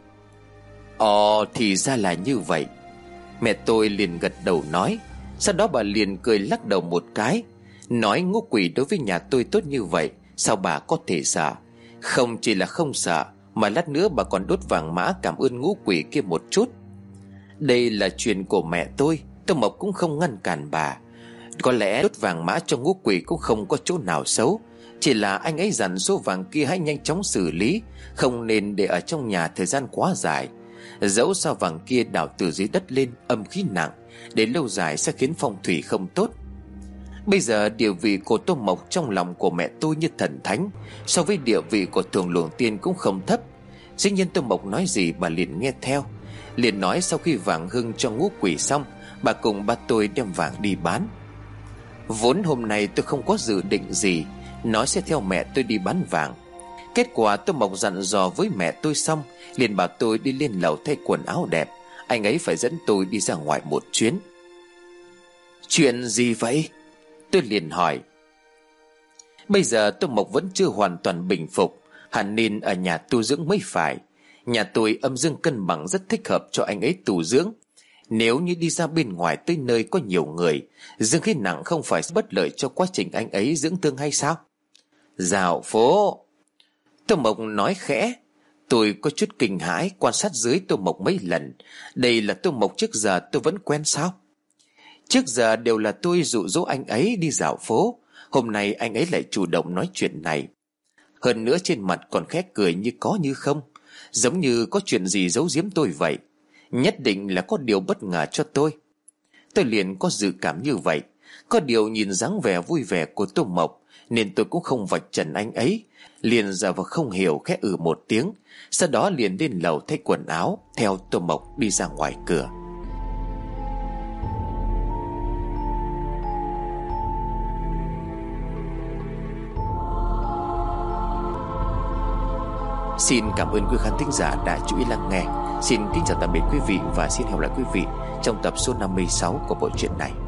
Ồ, thì ra là như vậy. Mẹ tôi liền gật đầu nói. Sau đó bà liền cười lắc đầu một cái, nói ngũ quỷ đối với nhà tôi tốt như vậy, sao bà có thể sợ? Không chỉ là không sợ, mà lát nữa bà còn đốt vàng mã cảm ơn ngũ quỷ kia một chút. Đây là chuyện của mẹ tôi, Tô Mộc cũng không ngăn cản bà. Có lẽ đốt vàng mã cho ngũ quỷ cũng không có chỗ nào xấu, chỉ là anh ấy dặn số vàng kia hãy nhanh chóng xử lý, không nên để ở trong nhà thời gian quá dài. Dẫu sao vàng kia đào từ dưới đất lên âm khí nặng, đến lâu dài sẽ khiến phong thủy không tốt. Bây giờ địa vị của Tô Mộc trong lòng của mẹ tôi như thần thánh, so với địa vị của Thường Luồng Tiên cũng không thấp. Dĩ nhiên Tô Mộc nói gì bà liền nghe theo. Liền nói sau khi vàng hưng cho ngũ quỷ xong, bà cùng ba tôi đem vàng đi bán. Vốn hôm nay tôi không có dự định gì, nói sẽ theo mẹ tôi đi bán vàng. Kết quả Tô Mộc dặn dò với mẹ tôi xong, liền bảo tôi đi lên lầu thay quần áo đẹp, anh ấy phải dẫn tôi đi ra ngoài một chuyến. Chuyện gì vậy? Tôi liền hỏi. Bây giờ Tô Mộc vẫn chưa hoàn toàn bình phục, hẳn nên ở nhà tu dưỡng mới phải. Nhà tôi âm dương cân bằng rất thích hợp cho anh ấy tu dưỡng. Nếu như đi ra bên ngoài tới nơi có nhiều người, dương khí nặng không phải bất lợi cho quá trình anh ấy dưỡng thương hay sao? Dạo phố. Tô Mộc nói khẽ. Tôi có chút kinh hãi quan sát dưới Tô Mộc mấy lần. Đây là Tô Mộc trước giờ tôi vẫn quen sao? Trước giờ đều là tôi dụ dỗ anh ấy đi dạo phố, hôm nay anh ấy lại chủ động nói chuyện này. Hơn nữa trên mặt còn khẽ cười như có như không, giống như có chuyện gì giấu giếm tôi vậy. Nhất định là có điều bất ngờ cho tôi. Tôi liền có dự cảm như vậy. Có điều nhìn dáng vẻ vui vẻ của Tô Mộc nên tôi cũng không vạch trần anh ấy, liền giả vờ không hiểu khẽ ừ một tiếng, sau đó liền lên lầu thay quần áo, theo Tô Mộc đi ra ngoài cửa. Xin cảm ơn quý khán thính giả đã chú ý lắng nghe. Xin kính chào tạm biệt quý vị và xin hẹn gặp lại quý vị trong tập số năm mươi sáu của bộ truyện này.